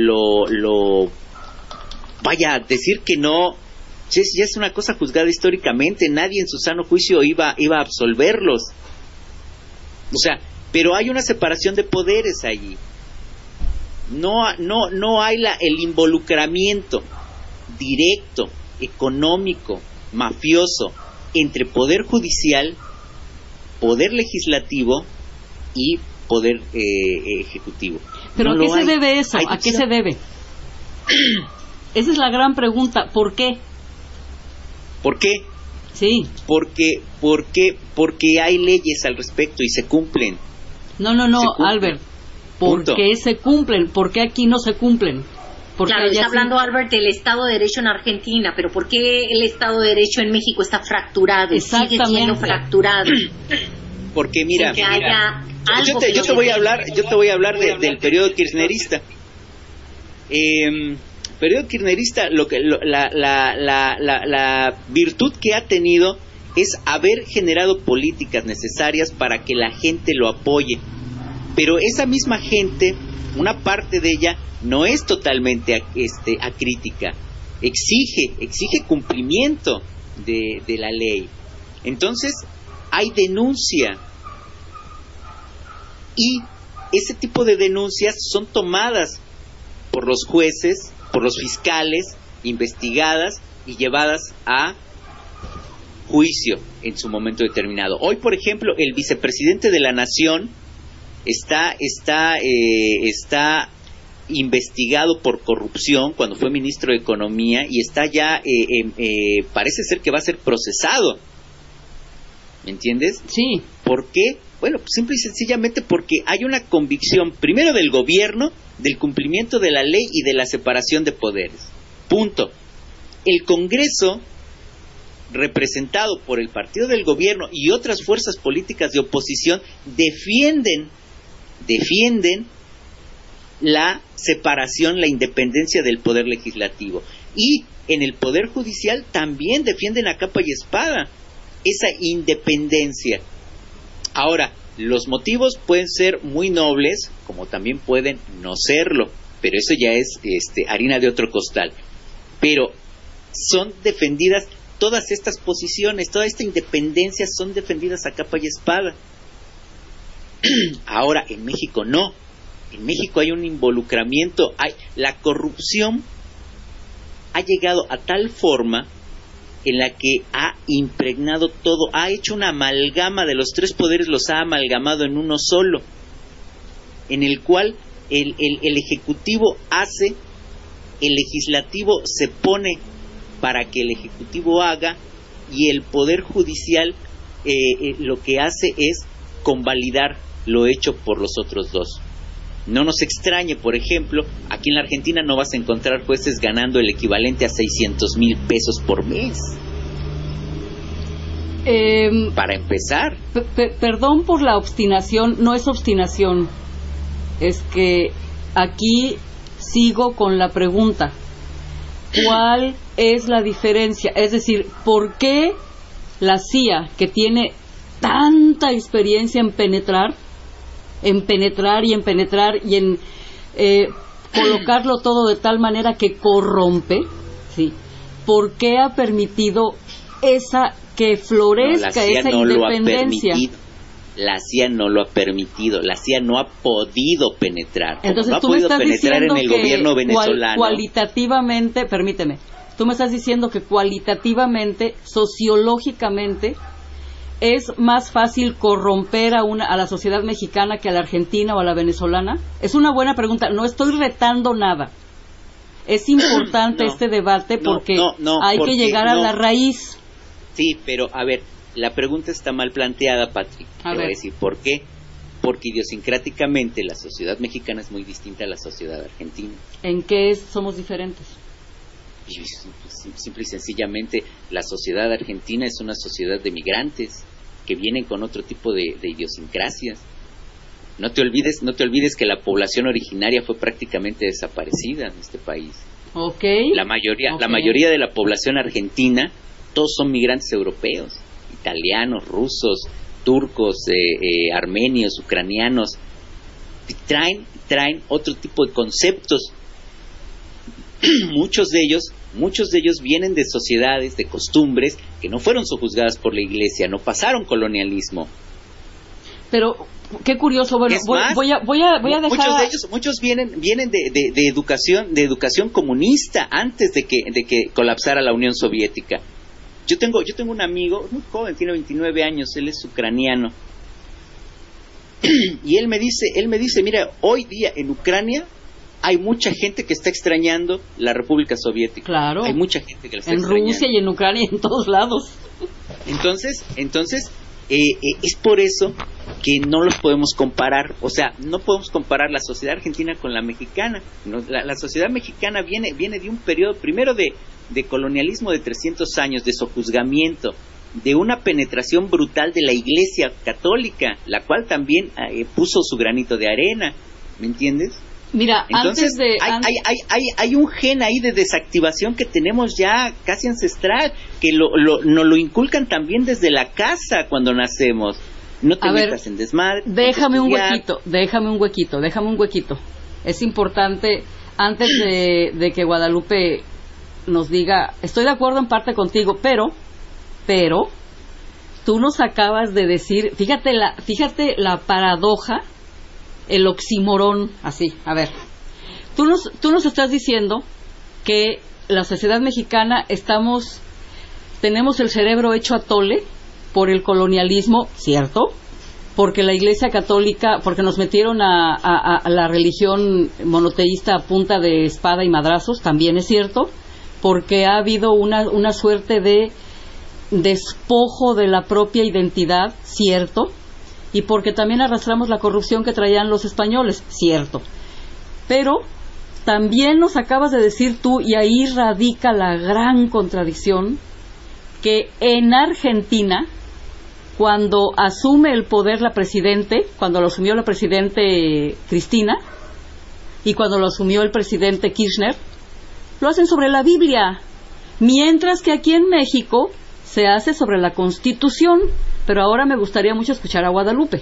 vaya, decir que no, ya es una cosa juzgada históricamente, nadie en su sano juicio iba a absolverlos. O sea, pero hay una separación de poderes allí. No hay el involucramiento directo, económico, mafioso entre poder judicial, poder legislativo y poder ejecutivo. ¿Pero a qué se debe eso? ¿A qué se debe? Esa es la gran pregunta. ¿Por qué? ¿Por qué? Sí. Porque hay leyes al respecto y se cumplen. No, Albert. ¿Por qué se cumplen? ¿Por qué aquí no se cumplen? Claro, está hablando Albert del Estado de Derecho en Argentina, pero ¿por qué el Estado de Derecho en México está fracturado? Exactamente. Sigue siendo fracturado. Porque mira, yo te voy a hablar del periodo kirchnerista. Periodo kirchnerista, la virtud que ha tenido es haber generado políticas necesarias para que la gente lo apoye. Pero esa misma gente, una parte de ella, no es totalmente acrítica. Exige cumplimiento de la ley. Entonces, hay denuncia. Y ese tipo de denuncias son tomadas por los jueces, por los fiscales, investigadas y llevadas a juicio en su momento determinado. Hoy, por ejemplo, el vicepresidente de la Nación está investigado por corrupción cuando fue ministro de Economía y está ya, parece ser que va a ser procesado. ¿Me entiendes? Sí. ¿Por qué? Bueno, pues simple y sencillamente porque hay una convicción, primero del gobierno, del cumplimiento de la ley y de la separación de poderes. Punto. El Congreso, representado por el partido del gobierno y otras fuerzas políticas de oposición, defienden la separación, la independencia del poder legislativo. Y en el poder judicial también defienden a capa y espada esa independencia. Ahora, los motivos pueden ser muy nobles, como también pueden no serlo, pero eso ya es harina de otro costal. Pero son defendidas todas estas posiciones, toda esta independencia son defendidas a capa y espada. Ahora, en México no. En México hay un involucramiento, la corrupción ha llegado a tal forma en la que ha impregnado todo, ha hecho una amalgama de los tres poderes, los ha amalgamado en uno solo, en el cual el Ejecutivo hace, el Legislativo se pone para que el Ejecutivo haga, y el Poder Judicial lo que hace es convalidar lo hecho por los otros dos. No nos extrañe, por ejemplo, aquí en la Argentina no vas a encontrar jueces ganando el equivalente a 600,000 pesos por mes. Para empezar. Perdón por la obstinación, no es obstinación. Es que aquí sigo con la pregunta. ¿Cuál es la diferencia? Es decir, ¿por qué la CIA, que tiene tanta experiencia en penetrar y en colocarlo todo de tal manera que corrompe, ¿sí? ¿Por qué ha permitido que florezca esa independencia? La CIA no lo ha permitido, la CIA no ha podido penetrar. Entonces no tú me estás diciendo en el gobierno venezolano. Cualitativamente, permíteme, tú me estás diciendo que cualitativamente, sociológicamente, ¿es más fácil corromper a la sociedad mexicana que a la argentina o a la venezolana? Es una buena pregunta, no estoy retando nada. Es importante este debate porque hay que llegar a la raíz. Sí, pero a ver, la pregunta está mal planteada, Patrick. Te voy a decir por qué. Porque idiosincráticamente la sociedad mexicana es muy distinta a la sociedad argentina. ¿En qué somos diferentes? Simple y sencillamente, la sociedad argentina es una sociedad de migrantes que vienen con otro tipo de idiosincrasias. No te olvides que la población originaria fue prácticamente desaparecida en este país. Okay. La mayoría de la población argentina, todos son migrantes europeos, italianos, rusos, turcos, armenios, ucranianos. Traen otro tipo de conceptos. Muchos de ellos vienen de sociedades, de costumbres que no fueron sojuzgadas por la Iglesia, no pasaron colonialismo. Pero qué curioso. Bueno, voy a dejar. Muchos vienen de educación comunista antes de que colapsara la Unión Soviética. Yo tengo un amigo muy joven, tiene 29 años, él es ucraniano. Y él me dice, mira, hoy día en Ucrania hay mucha gente que está extrañando la República Soviética. Claro. Hay mucha gente que la está extrañando. En Rusia y en Ucrania y en todos lados. Entonces, es por eso que no los podemos comparar. O sea, no podemos comparar la sociedad argentina con la mexicana. La sociedad mexicana viene de un periodo, primero de colonialismo de 300 años, de sojuzgamiento, de una penetración brutal de la Iglesia católica, la cual también puso su granito de arena. ¿Me entiendes? Mira, entonces hay un gen ahí de desactivación que tenemos ya casi ancestral, que nos lo inculcan también desde la casa cuando nacemos. No te metas en desmadre. Déjame un huequito. Es importante, antes de que Guadalupe nos diga, estoy de acuerdo en parte contigo, pero tú nos acabas de decir, fíjate la paradoja, el oxímoron, así, a ver. Tú nos estás diciendo que la sociedad mexicana tenemos el cerebro hecho atole por el colonialismo, ¿cierto? Porque la Iglesia Católica, porque nos metieron a la religión monoteísta a punta de espada y madrazos, también es cierto, porque ha habido una suerte de despojo de la propia identidad, cierto, y porque también arrastramos la corrupción que traían los españoles, cierto. Pero también nos acabas de decir tú, y ahí radica la gran contradicción, que en Argentina, cuando asume el poder cuando lo asumió la presidente Cristina y cuando lo asumió el presidente Kirchner, lo hacen sobre la Biblia, mientras que aquí en México se hace sobre la Constitución. Pero ahora me gustaría mucho escuchar a Guadalupe.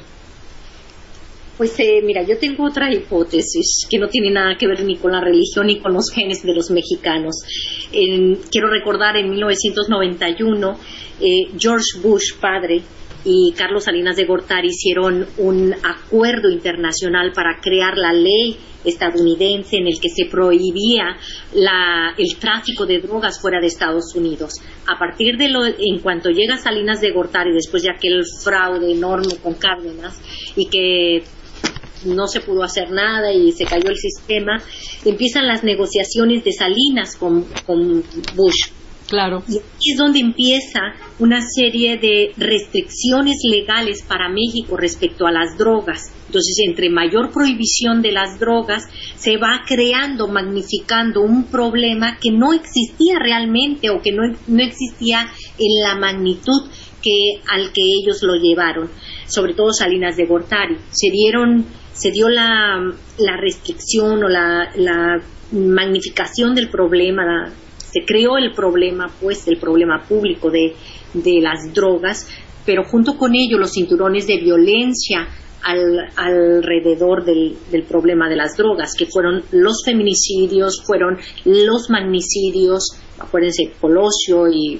Pues mira, yo tengo otra hipótesis que no tiene nada que ver ni con la religión ni con los genes de los mexicanos. Quiero recordar en 1991, George Bush padre y Carlos Salinas de Gortari hicieron un acuerdo internacional para crear la ley estadounidense en el que se prohibía el tráfico de drogas fuera de Estados Unidos. A partir en cuanto llega Salinas de Gortari, después de aquel fraude enorme con Cárdenas y que no se pudo hacer nada y se cayó el sistema, empiezan las negociaciones de Salinas con Bush. Claro. Y aquí es donde empieza una serie de restricciones legales para México respecto a las drogas. Entonces, entre mayor prohibición de las drogas, se va creando, magnificando un problema que no existía realmente o que no existía en la magnitud al que ellos lo llevaron, sobre todo Salinas de Gortari. Se dio la restricción o la magnificación del problema, se creó el problema público de las drogas, pero junto con ello los cinturones de violencia alrededor del problema de las drogas, que fueron los feminicidios, fueron los magnicidios, acuérdense, Colosio y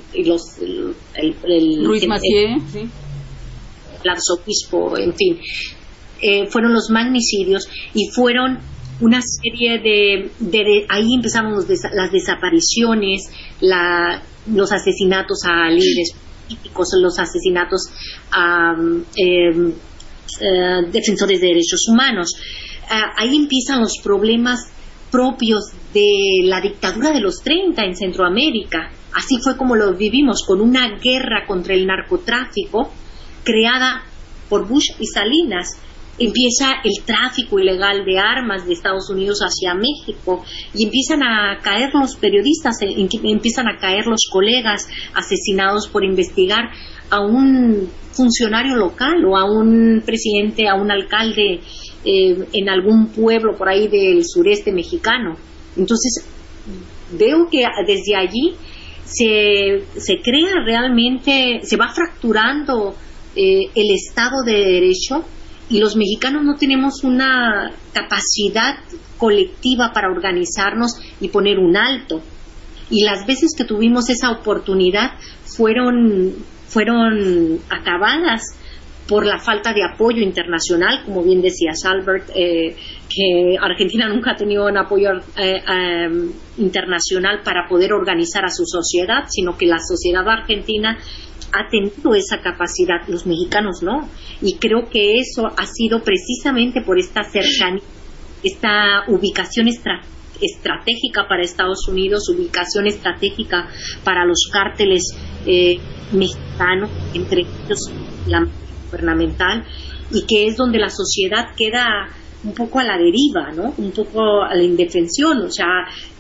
Ruiz Massieu, sí, el arzobispo, en fin, fueron los magnicidios y fueron una serie de ahí empezaron las desapariciones, los asesinatos a líderes políticos, los asesinatos a defensores de derechos humanos. Ahí empiezan los problemas propios de la dictadura de los 30 en Centroamérica. Así fue como lo vivimos, con una guerra contra el narcotráfico creada por Bush y Salinas. Empieza el tráfico ilegal de armas de Estados Unidos hacia México y empiezan a caer los periodistas, empiezan a caer los colegas asesinados por investigar a un funcionario local o a un presidente, a un alcalde en algún pueblo por ahí del sureste mexicano. Entonces veo que desde allí se crea realmente, se va fracturando el Estado de Derecho, y los mexicanos no tenemos una capacidad colectiva para organizarnos y poner un alto. Y las veces que tuvimos esa oportunidad fueron acabadas por la falta de apoyo internacional, como bien decías, Albert, que Argentina nunca ha tenido un apoyo internacional para poder organizar a su sociedad, sino que la sociedad argentina ha tenido esa capacidad, los mexicanos no, y creo que eso ha sido precisamente por esta cercanía, esta ubicación estratégica para Estados Unidos, ubicación estratégica para los cárteles mexicanos, entre ellos la gubernamental, y que es donde la sociedad queda un poco a la deriva, ¿no? Un poco a la indefensión, o sea,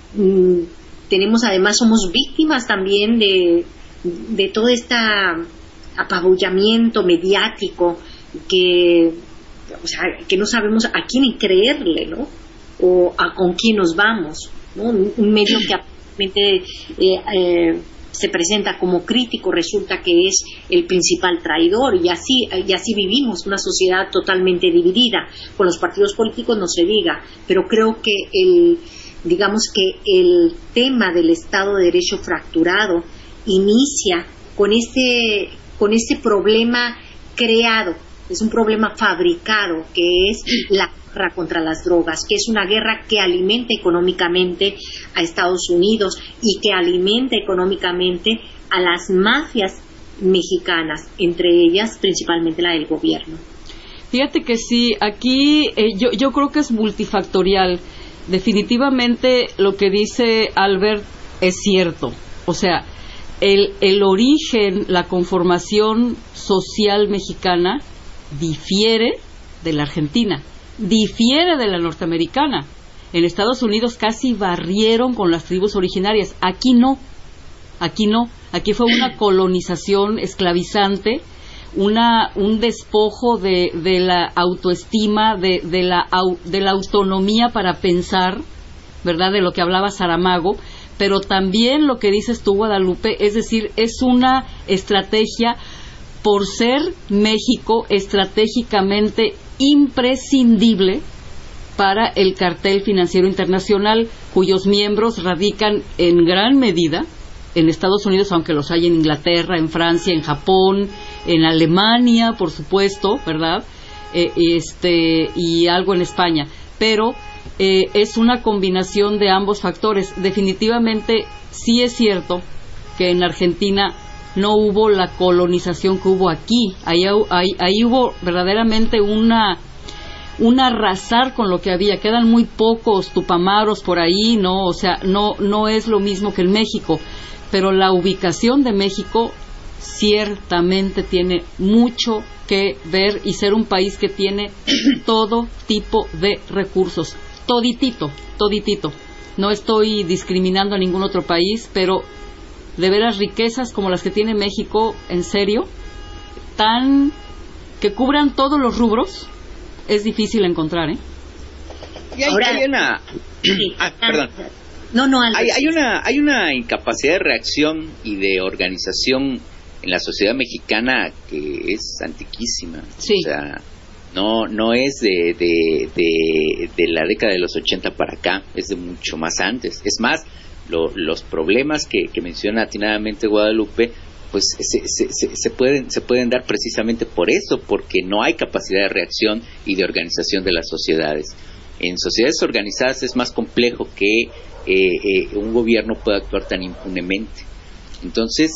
somos víctimas también de todo este apabullamiento mediático que no sabemos a quién creerle, ¿no? o con quién nos vamos, ¿no? Un medio que aparentemente se presenta como crítico resulta que es el principal traidor, y así vivimos una sociedad totalmente dividida. Con los partidos políticos no se diga, pero creo que el tema del Estado de Derecho fracturado inicia con ese problema creado, es un problema fabricado, que es la guerra contra las drogas, que es una guerra que alimenta económicamente a Estados Unidos y que alimenta económicamente a las mafias mexicanas, entre ellas principalmente la del gobierno. Fíjate que sí, aquí yo creo que es multifactorial. Definitivamente lo que dice Albert es cierto. O sea, el origen, la conformación social mexicana difiere de la Argentina, difiere de la norteamericana. En Estados Unidos casi barrieron con las tribus originarias. Aquí no. Aquí fue una colonización esclavizante, un despojo de la autoestima, de la autonomía para pensar, ¿verdad? De lo que hablaba Saramago, pero también lo que dices tú, Guadalupe, es decir, es una estrategia por ser México estratégicamente imprescindible para el cartel financiero internacional, cuyos miembros radican en gran medida en Estados Unidos, aunque los hay en Inglaterra, en Francia, en Japón, en Alemania, por supuesto, ¿verdad? Y algo en España. Pero es una combinación de ambos factores. Definitivamente sí es cierto que en Argentina no hubo la colonización que hubo aquí. Ahí hubo verdaderamente un arrasar con lo que había. Quedan muy pocos tupamaros por ahí, ¿no? O sea, no es lo mismo que en México. Pero la ubicación de México ciertamente tiene mucho que ver, y ser un país que tiene todo tipo de recursos. Toditito. No estoy discriminando a ningún otro país, pero de veras riquezas como las que tiene México, en serio, que cubran todos los rubros, es difícil encontrar, ¿eh? Y hay una... perdón. Hay una incapacidad de reacción y de organización en la sociedad mexicana que es antiquísima. Sí. O sea, no es de la década de los 80 para acá, es de mucho más antes. Es más, los problemas que menciona atinadamente Guadalupe, pues se pueden dar precisamente por eso, porque no hay capacidad de reacción y de organización de las sociedades. En sociedades organizadas es más complejo que un gobierno pueda actuar tan impunemente. Entonces,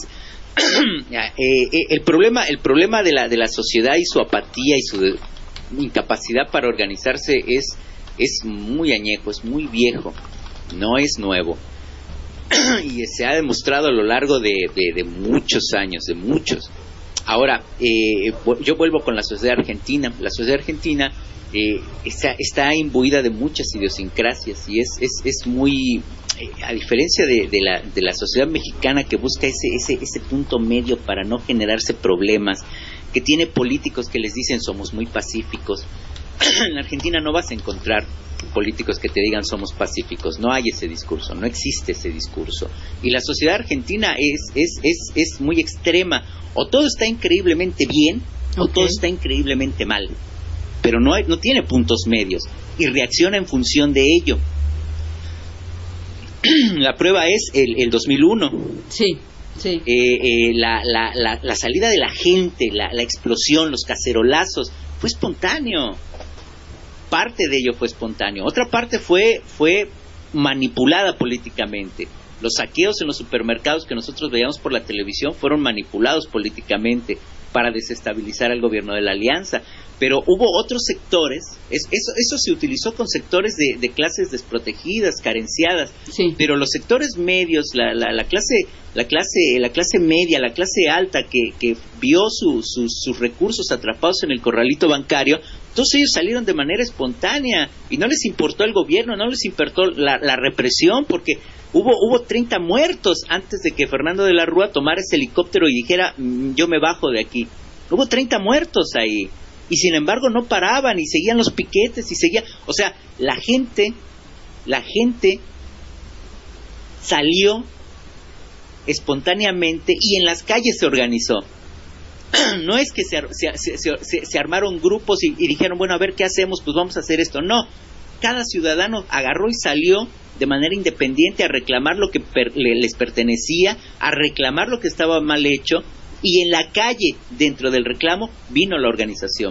el problema de la sociedad y su apatía y su incapacidad para organizarse es muy añejo, es muy viejo, no es nuevo. Y se ha demostrado a lo largo de muchos años, de muchos. Ahora, yo vuelvo con la sociedad argentina. La sociedad argentina está imbuida de muchas idiosincrasias y es muy, a diferencia de la sociedad mexicana, que busca ese punto medio para no generarse problemas, que tiene políticos que les dicen somos muy pacíficos. En la Argentina no vas a encontrar políticos que te digan somos pacíficos, no hay ese discurso, no existe ese discurso. Y la sociedad argentina es muy extrema, o todo está increíblemente bien, o todo está increíblemente mal, pero no tiene puntos medios y reacciona en función de ello. La prueba es el 2001. Sí. La salida de la gente, la explosión, los cacerolazos, fue espontáneo. Parte de ello fue espontáneo. Otra parte fue manipulada políticamente. Los saqueos en los supermercados que nosotros veíamos por la televisión fueron manipulados políticamente para desestabilizar al gobierno de la Alianza. Pero hubo otros sectores, eso se utilizó con sectores de clases desprotegidas, carenciadas, sí. Pero los sectores medios, la clase media, la clase alta que vio sus recursos atrapados en el corralito bancario, todos ellos salieron de manera espontánea y no les importó el gobierno, no les importó la represión, porque hubo 30 muertos antes de que Fernando de la Rúa tomara ese helicóptero y dijera yo me bajo de aquí. Hubo 30 muertos ahí. Y sin embargo no paraban y seguían los piquetes y seguían, o sea, la gente la gente salió espontáneamente y en las calles se organizó. No es que se armaron grupos y dijeron, bueno, a ver qué hacemos, pues vamos a hacer esto. No, cada ciudadano agarró y salió de manera independiente a reclamar lo que les pertenecía, a reclamar lo que estaba mal hecho, y en la calle, dentro del reclamo, vino la organización.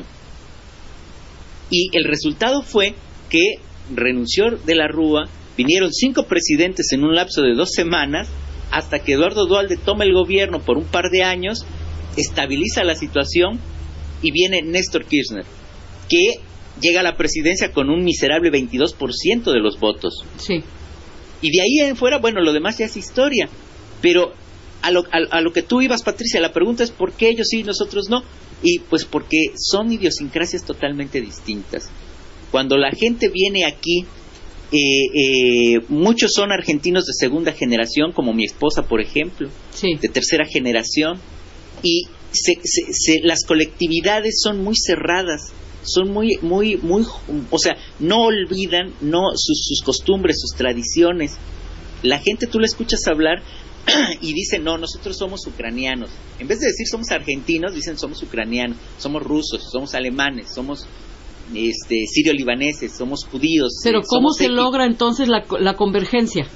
Y el resultado fue que renunció de la Rúa, vinieron 5 presidentes en un lapso de 2 semanas, hasta que Eduardo Duhalde toma el gobierno por un par de años, estabiliza la situación, y viene Néstor Kirchner, que llega a la presidencia con un miserable 22% de los votos. Sí. Y de ahí en fuera, bueno, lo demás ya es historia. Pero a lo que tú ibas, Patricia, la pregunta es ¿por qué ellos sí y nosotros no? Y pues porque son idiosincrasias totalmente distintas. Cuando la gente viene aquí, muchos son argentinos de segunda generación, como mi esposa, por ejemplo, sí, de tercera generación, y las colectividades son muy cerradas, son muy, o sea, no olvidan sus costumbres, sus tradiciones. La gente, tú la escuchas hablar y dice, no, nosotros somos ucranianos. En vez de decir somos argentinos, dicen somos ucranianos, somos rusos, somos alemanes, somos sirio-libaneses, somos judíos. Pero ¿cómo se logra entonces la convergencia?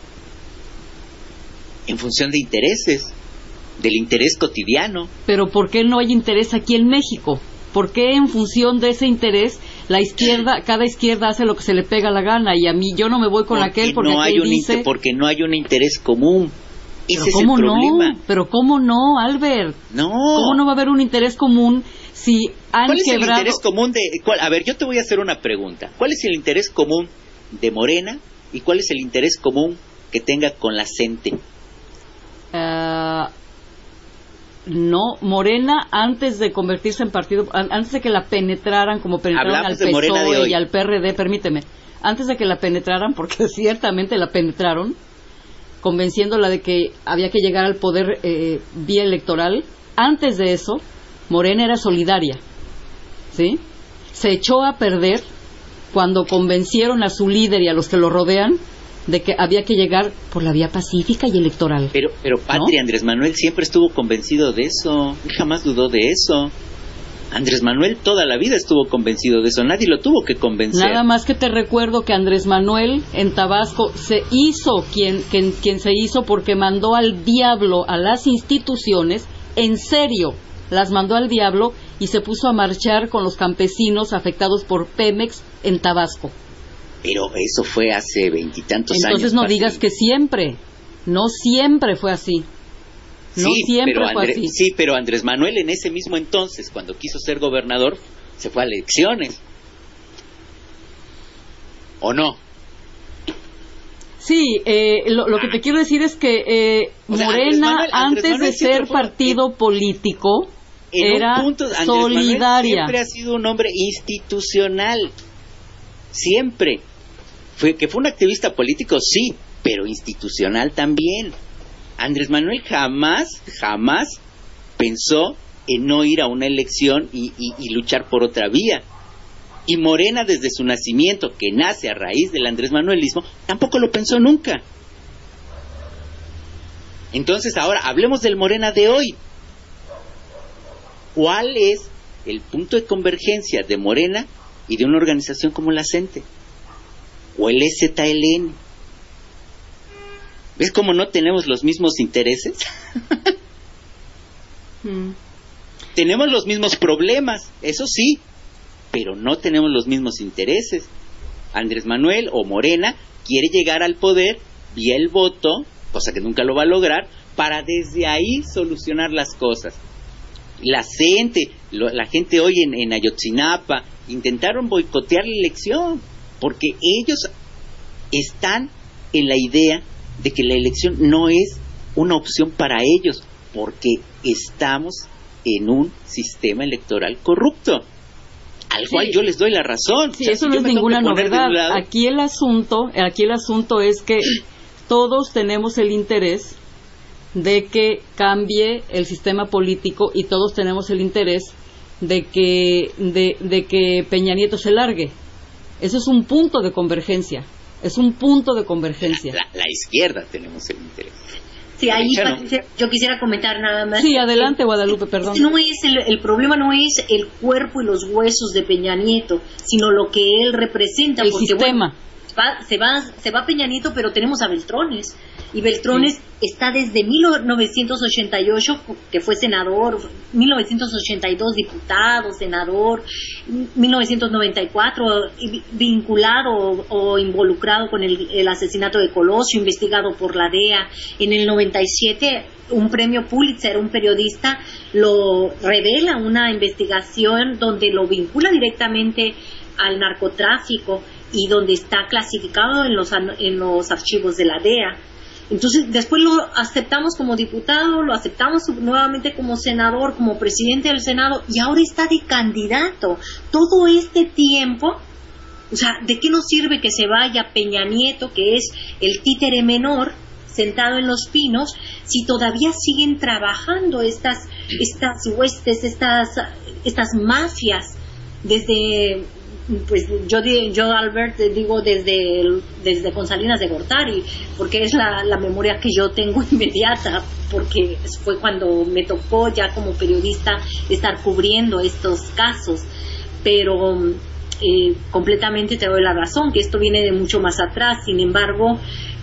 En función de intereses, del interés cotidiano. Pero ¿por qué no hay interés aquí en México? ¿Por qué en función de ese interés cada izquierda hace lo que se le pega la gana? Y a mí yo no me voy con aquel porque no hay dice... Porque no hay un interés común. Ese es el problema. Pero ¿cómo no, Albert? No. ¿Cómo no va a haber un interés común si han ¿Cuál es quebrado? El interés común a ver, yo te voy a hacer una pregunta. ¿Cuál es el interés común de Morena y cuál es el interés común que tenga con la CENTE? No, Morena, antes de convertirse en partido, antes de que la penetraran como penetraron al PSOE y al PRD, permíteme, antes de que la penetraran, porque ciertamente la penetraron, convenciéndola de que había que llegar al poder vía electoral, antes de eso, Morena era solidaria, ¿sí? Se echó a perder cuando convencieron a su líder y a los que lo rodean de que había que llegar por la vía pacífica y electoral. Pero Patria, ¿no? Andrés Manuel siempre estuvo convencido de eso, él jamás dudó de eso. Andrés Manuel toda la vida estuvo convencido de eso, nadie lo tuvo que convencer. Nada más que te recuerdo que Andrés Manuel en Tabasco se hizo quien se hizo porque mandó al diablo a las instituciones, en serio, las mandó al diablo y se puso a marchar con los campesinos afectados por Pemex en Tabasco. Pero eso fue hace 20 y tantos años. Entonces no digas que siempre. No siempre fue así. No siempre fue así. Sí, pero Andrés Manuel en ese mismo entonces, cuando quiso ser gobernador, se fue a elecciones. ¿O no? Sí, lo que te quiero decir es que Morena, antes de ser partido político, era solidaria. Siempre ha sido un hombre institucional. Siempre. Fue un activista político, sí, pero institucional también. Andrés Manuel jamás pensó en no ir a una elección y luchar por otra vía. Y Morena, desde su nacimiento, que nace a raíz del Andrés Manuelismo, tampoco lo pensó nunca. Entonces, ahora hablemos del Morena de hoy. ¿Cuál es el punto de convergencia de Morena y de una organización como la CENTE? ¿O el EZLN? ¿Ves cómo no tenemos los mismos intereses? Tenemos los mismos problemas, eso sí, pero no tenemos los mismos intereses. Andrés Manuel o Morena quiere llegar al poder vía el voto, cosa que nunca lo va a lograr, para desde ahí solucionar las cosas. La CENTE, la gente hoy en Ayotzinapa, intentaron boicotear la elección, porque ellos están en la idea de que la elección no es una opción para ellos, porque estamos en un sistema electoral corrupto, al cual yo les doy la razón. Sí, eso no es ninguna novedad. Aquí el asunto es que todos tenemos el interés de que cambie el sistema político y todos tenemos el interés de que Peña Nieto se largue. Eso es un punto de convergencia. es un punto de convergencia. La izquierda tenemos el interés. Sí, ahí, Patricia, yo quisiera comentar nada más. Sí, adelante, Guadalupe, perdón. No es el problema no es el cuerpo y los huesos de Peña Nieto, sino lo que él representa. El sistema. Bueno, se va Peña Nieto, pero tenemos a Beltrones. Y Beltrones está desde 1988, que fue senador, 1982 diputado, senador, 1994 vinculado o involucrado con el asesinato de Colosio, investigado por la DEA. En el 97, un premio Pulitzer, un periodista, lo revela una investigación donde lo vincula directamente al narcotráfico y donde está clasificado en los archivos de la DEA. Entonces, después lo aceptamos como diputado, lo aceptamos nuevamente como senador, como presidente del Senado, y ahora está de candidato. Todo este tiempo, o sea, ¿de qué nos sirve que se vaya Peña Nieto, que es el títere menor, sentado en los pinos, si todavía siguen trabajando estas huestes, estas mafias, desde... Pues yo Albert digo desde con Salinas de Gortari, porque es la memoria que yo tengo inmediata, porque fue cuando me tocó ya como periodista estar cubriendo estos casos, pero completamente te doy la razón, que esto viene de mucho más atrás. Sin embargo,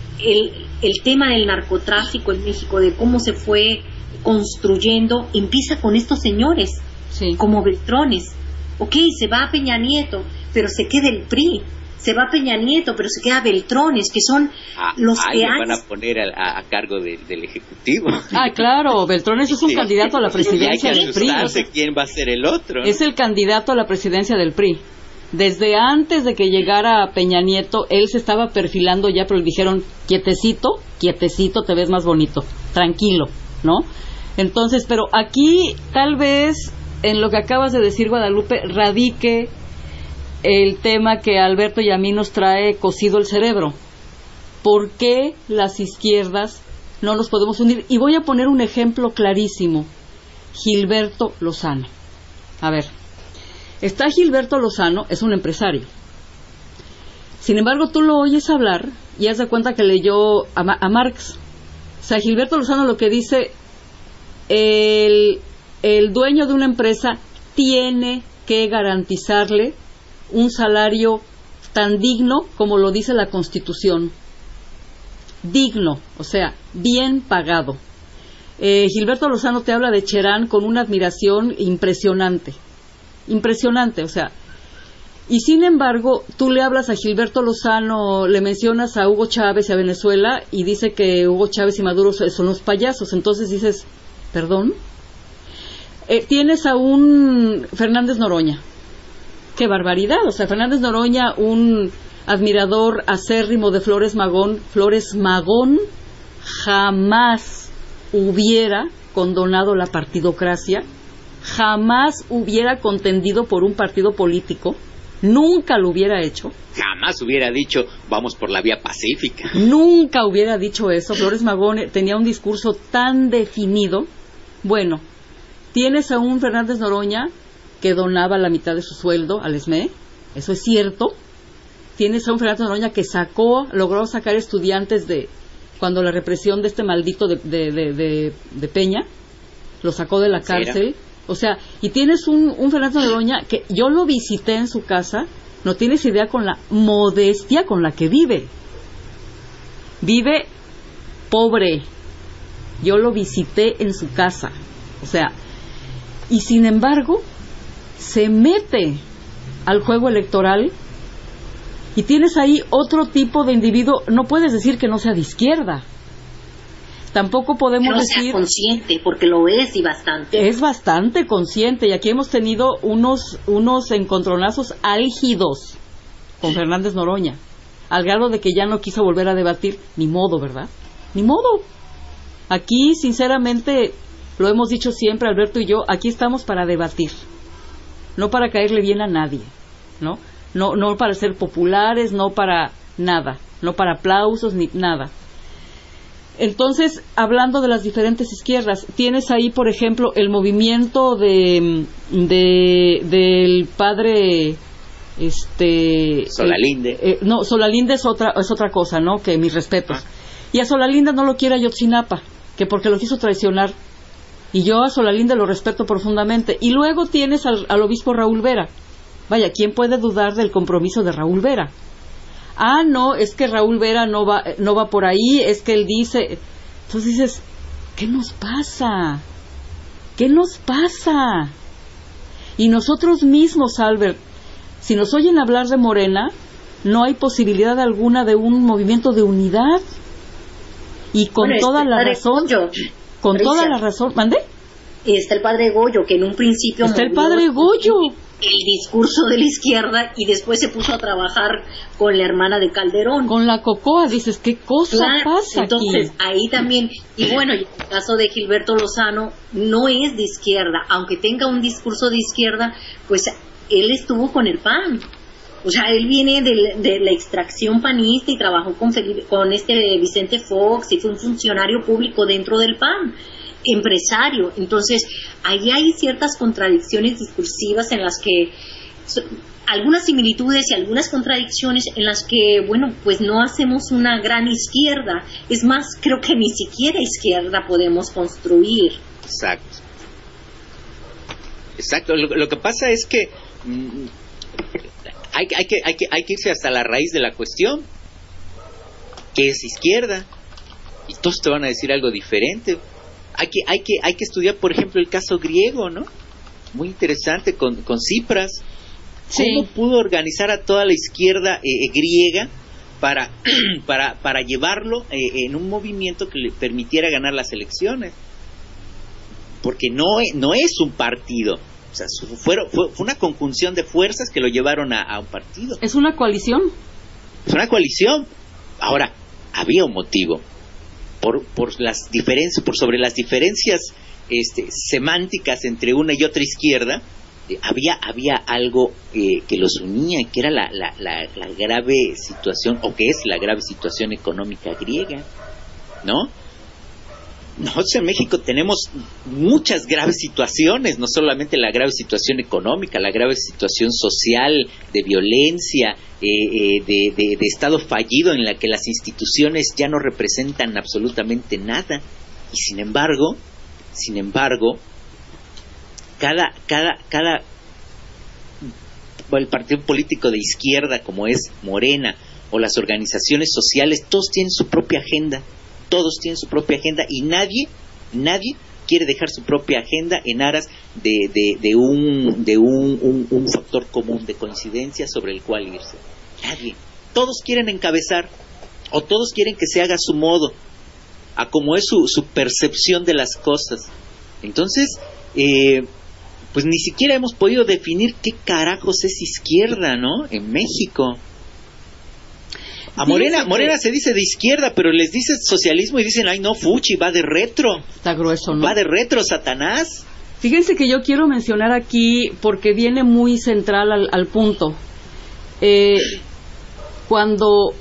el tema del narcotráfico en México, de cómo se fue construyendo, empieza con estos señores, sí, como Beltrones. Ok, se va Peña Nieto, pero se queda el PRI. Se va Peña Nieto, pero se queda Beltrones, que son los que van a poner a cargo del Ejecutivo. Claro, Beltrones es un candidato a la presidencia del PRI. ¿Quién va a ser el otro? ¿No? Es el candidato a la presidencia del PRI. Desde antes de que llegara Peña Nieto, él se estaba perfilando ya, pero le dijeron, quietecito, te ves más bonito, tranquilo, ¿no? Entonces, pero aquí tal vez... En lo que acabas de decir, Guadalupe, radique el tema que Alberto y a mí nos trae cocido el cerebro. ¿Por qué las izquierdas no nos podemos unir? Y voy a poner un ejemplo clarísimo. Gilberto Lozano. A ver, está Gilberto Lozano, es un empresario. Sin embargo, tú lo oyes hablar y haz de cuenta que leyó a Marx. O sea, Gilberto Lozano lo que dice... El dueño de una empresa tiene que garantizarle un salario tan digno como lo dice la Constitución. Digno, o sea, bien pagado. Gilberto Lozano te habla de Cherán con una admiración impresionante. Impresionante, o sea. Y sin embargo, tú le hablas a Gilberto Lozano, le mencionas a Hugo Chávez y a Venezuela y dice que Hugo Chávez y Maduro son los payasos. Entonces dices, ¿perdón? Tienes a un Fernández Noroña. ¡Qué barbaridad! O sea, Fernández Noroña, un admirador acérrimo de Flores Magón, jamás hubiera condonado la partidocracia, jamás hubiera contendido por un partido político, nunca lo hubiera hecho. Jamás hubiera dicho, vamos por la vía pacífica. Nunca hubiera dicho eso. Flores Magón tenía un discurso tan definido. Bueno, tienes a un Fernández Noroña que donaba la mitad de su sueldo al SME, eso es cierto. Tienes a un Fernández Noroña que logró sacar estudiantes de cuando la represión de este maldito de Peña, lo sacó de la cárcel. O sea, y tienes un Fernández Noroña que yo lo visité en su casa, no tienes idea con la modestia con la que vive. Vive pobre. Yo lo visité en su casa. O sea, y sin embargo se mete al juego electoral y tienes ahí otro tipo de individuo. No puedes decir que no sea de izquierda, tampoco podemos decir que no sea consciente, porque lo es, y bastante. Es bastante consciente, y aquí hemos tenido unos encontronazos álgidos con Fernández Noroña, al grado de que ya no quiso volver a debatir. Ni modo, ¿verdad? Ni modo. Aquí, sinceramente, lo hemos dicho siempre, Alberto y yo, aquí estamos para debatir, no para caerle bien a nadie, ¿no? No para ser populares, no para nada, no para aplausos ni nada. Entonces, hablando de las diferentes izquierdas, tienes ahí, por ejemplo, el movimiento del padre Solalinde. No, Solalinde es otra cosa, ¿no? Que mis respetos. Y a Solalinde no lo quiere Ayotzinapa, que porque lo quiso traicionar. Y yo a Solalinde lo respeto profundamente. Y luego tienes al obispo Raúl Vera. Vaya, ¿quién puede dudar del compromiso de Raúl Vera? No, es que Raúl Vera no va por ahí, es que él dice... Entonces dices, ¿qué nos pasa? ¿Qué nos pasa? Y nosotros mismos, Albert, si nos oyen hablar de Morena, no hay posibilidad alguna de un movimiento de unidad. Y con toda la razón... Con toda la razón... ¿Mande? Y está el padre Goyo, que en un principio... Está el padre Goyo. El discurso de la izquierda y después se puso a trabajar con la hermana de Calderón. Con la Cocoa, dices, ¿qué cosa pasa entonces, aquí? Ahí también, y bueno, el caso de Gilberto Lozano no es de izquierda, aunque tenga un discurso de izquierda, pues él estuvo con el PAN. O sea, él viene de la extracción panista y trabajó con Vicente Fox y fue un funcionario público dentro del PAN. Empresario. Entonces, ahí hay ciertas contradicciones discursivas en las que algunas similitudes y algunas contradicciones en las que, bueno, pues no hacemos una gran izquierda. Es más, creo que ni siquiera izquierda podemos construir. Exacto. Lo que pasa es que hay que irse hasta la raíz de la cuestión. ¿Qué es izquierda? Y todos te van a decir algo diferente. Hay que estudiar, por ejemplo, el caso griego, ¿no? Muy interesante con Tsipras. ¿Cómo pudo organizar a toda la izquierda griega para llevarlo en un movimiento que le permitiera ganar las elecciones? Porque no es un partido. O sea, fue una conjunción de fuerzas que lo llevaron a un partido. Es una coalición. Es una coalición. Ahora, había un motivo. Por las diferencias, sobre las diferencias semánticas entre una y otra izquierda, había algo que los unía, que era la grave situación, o que es la grave situación económica griega, ¿no? Nosotros en México tenemos muchas graves situaciones, no solamente la grave situación económica, la grave situación social, de violencia, de estado fallido en la que las instituciones ya no representan absolutamente nada. Y sin embargo, el partido político de izquierda como es Morena o las organizaciones sociales, todos tienen su propia agenda. Todos tienen su propia agenda y nadie quiere dejar su propia agenda en aras de un factor común de coincidencia sobre el cual irse. Nadie. Todos quieren encabezar o todos quieren que se haga a su modo, a como es su percepción de las cosas. Entonces, pues ni siquiera hemos podido definir qué carajos es izquierda, ¿no? En México. A Morena se dice de izquierda, pero les dices socialismo y dicen, ay no, fuchi, va de retro. Está grueso, ¿no? Va de retro, Satanás. Fíjense que yo quiero mencionar aquí, porque viene muy central al punto. Cuando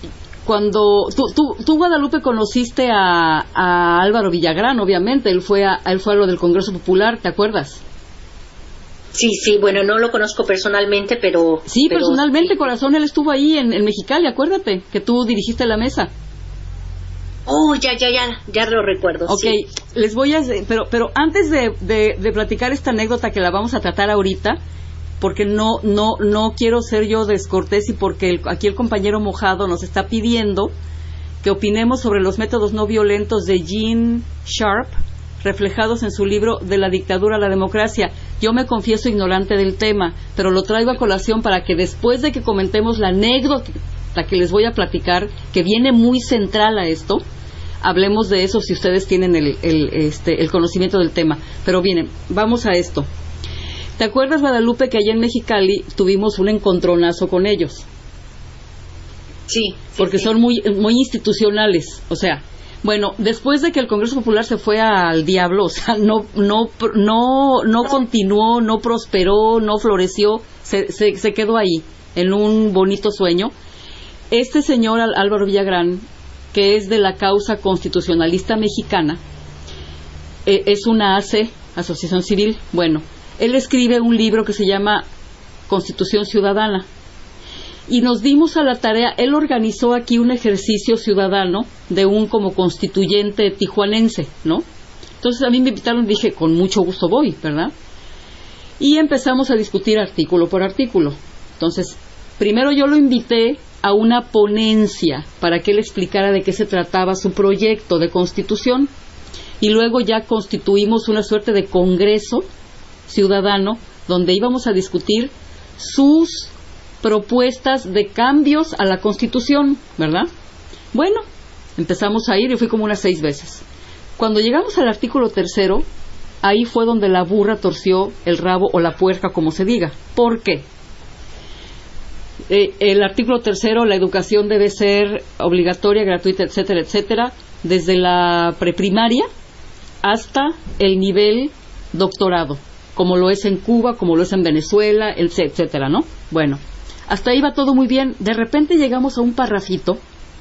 tú Guadalupe, conociste a Álvaro Villagrán, obviamente, él fue a lo del Congreso Popular, ¿te acuerdas? Sí, bueno, no lo conozco personalmente, pero... Sí, personalmente, sí. Corazón, él estuvo ahí en Mexicali, acuérdate, que tú dirigiste la mesa. Oh, ya lo recuerdo. Ok, sí. Les voy a... Pero antes de platicar esta anécdota que la vamos a tratar ahorita, porque no quiero ser yo descortés y porque aquí el compañero Mojado nos está pidiendo que opinemos sobre los métodos no violentos de Gene Sharp, reflejados en su libro De la dictadura a la democracia. Yo me confieso ignorante del tema, pero lo traigo a colación para que después de que comentemos la anécdota que les voy a platicar, que viene muy central a esto, hablemos de eso si ustedes tienen el conocimiento del tema. Pero bien, vamos a esto. ¿Te acuerdas, Guadalupe, que allá en Mexicali tuvimos un encontronazo con ellos? Sí. Porque son muy institucionales, o sea... Bueno, después de que el Congreso Popular se fue al diablo, o sea, no continuó, no prosperó, no floreció, se quedó ahí, en un bonito sueño. Este señor Álvaro Villagrán, que es de la causa constitucionalista mexicana, es una AC, Asociación Civil. Bueno, él escribe un libro que se llama Constitución Ciudadana. Y nos dimos a la tarea, él organizó aquí un ejercicio ciudadano de un como constituyente tijuanense, ¿no? Entonces a mí me invitaron, dije, con mucho gusto voy, ¿verdad? Y empezamos a discutir artículo por artículo. Entonces, primero yo lo invité a una ponencia para que él explicara de qué se trataba su proyecto de constitución. Y luego ya constituimos una suerte de congreso ciudadano donde íbamos a discutir sus propuestas de cambios a la Constitución, ¿verdad? Bueno, empezamos a ir y fui como unas 6 veces. Cuando llegamos al artículo 3, ahí fue donde la burra torció el rabo o la puerca, como se diga. ¿Por qué? El artículo 3, la educación debe ser obligatoria, gratuita, etcétera, etcétera, desde la preprimaria hasta el nivel doctorado, como lo es en Cuba, como lo es en Venezuela, etcétera, ¿no? Bueno, hasta ahí va todo muy bien. De repente llegamos a un parrafito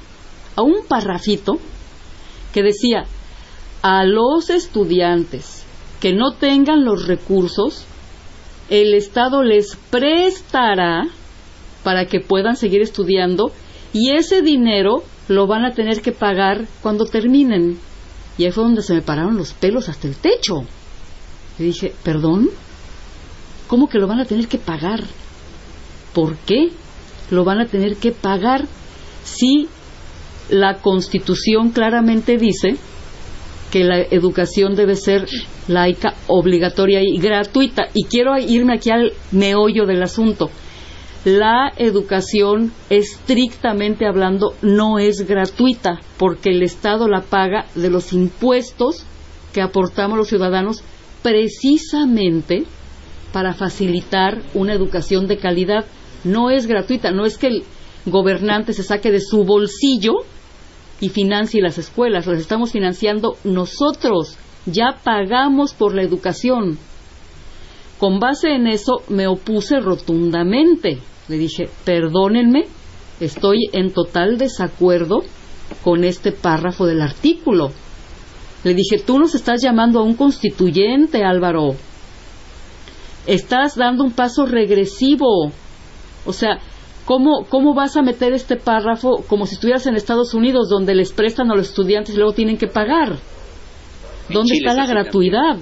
que decía: a los estudiantes que no tengan los recursos, el Estado les prestará para que puedan seguir estudiando, y ese dinero lo van a tener que pagar cuando terminen. Y ahí fue donde se me pararon los pelos hasta el techo. Y dije, ¿perdón? ¿Cómo que lo van a tener que pagar? ¿Por qué lo van a tener que pagar si la Constitución claramente dice que la educación debe ser laica, obligatoria y gratuita? Y quiero irme aquí al meollo del asunto. La educación, estrictamente hablando, no es gratuita, porque el Estado la paga de los impuestos que aportamos los ciudadanos precisamente para facilitar una educación de calidad. No es gratuita, no es que el gobernante se saque de su bolsillo y financie las escuelas, las estamos financiando nosotros, ya pagamos por la educación. Con base en eso me opuse rotundamente. Le dije, perdónenme, estoy en total desacuerdo con este párrafo del artículo. Le dije, tú nos estás llamando a un constituyente, Álvaro. Estás dando un paso regresivo. O sea, ¿cómo vas a meter este párrafo como si estuvieras en Estados Unidos, donde les prestan a los estudiantes y luego tienen que pagar? ¿Dónde está la gratuidad?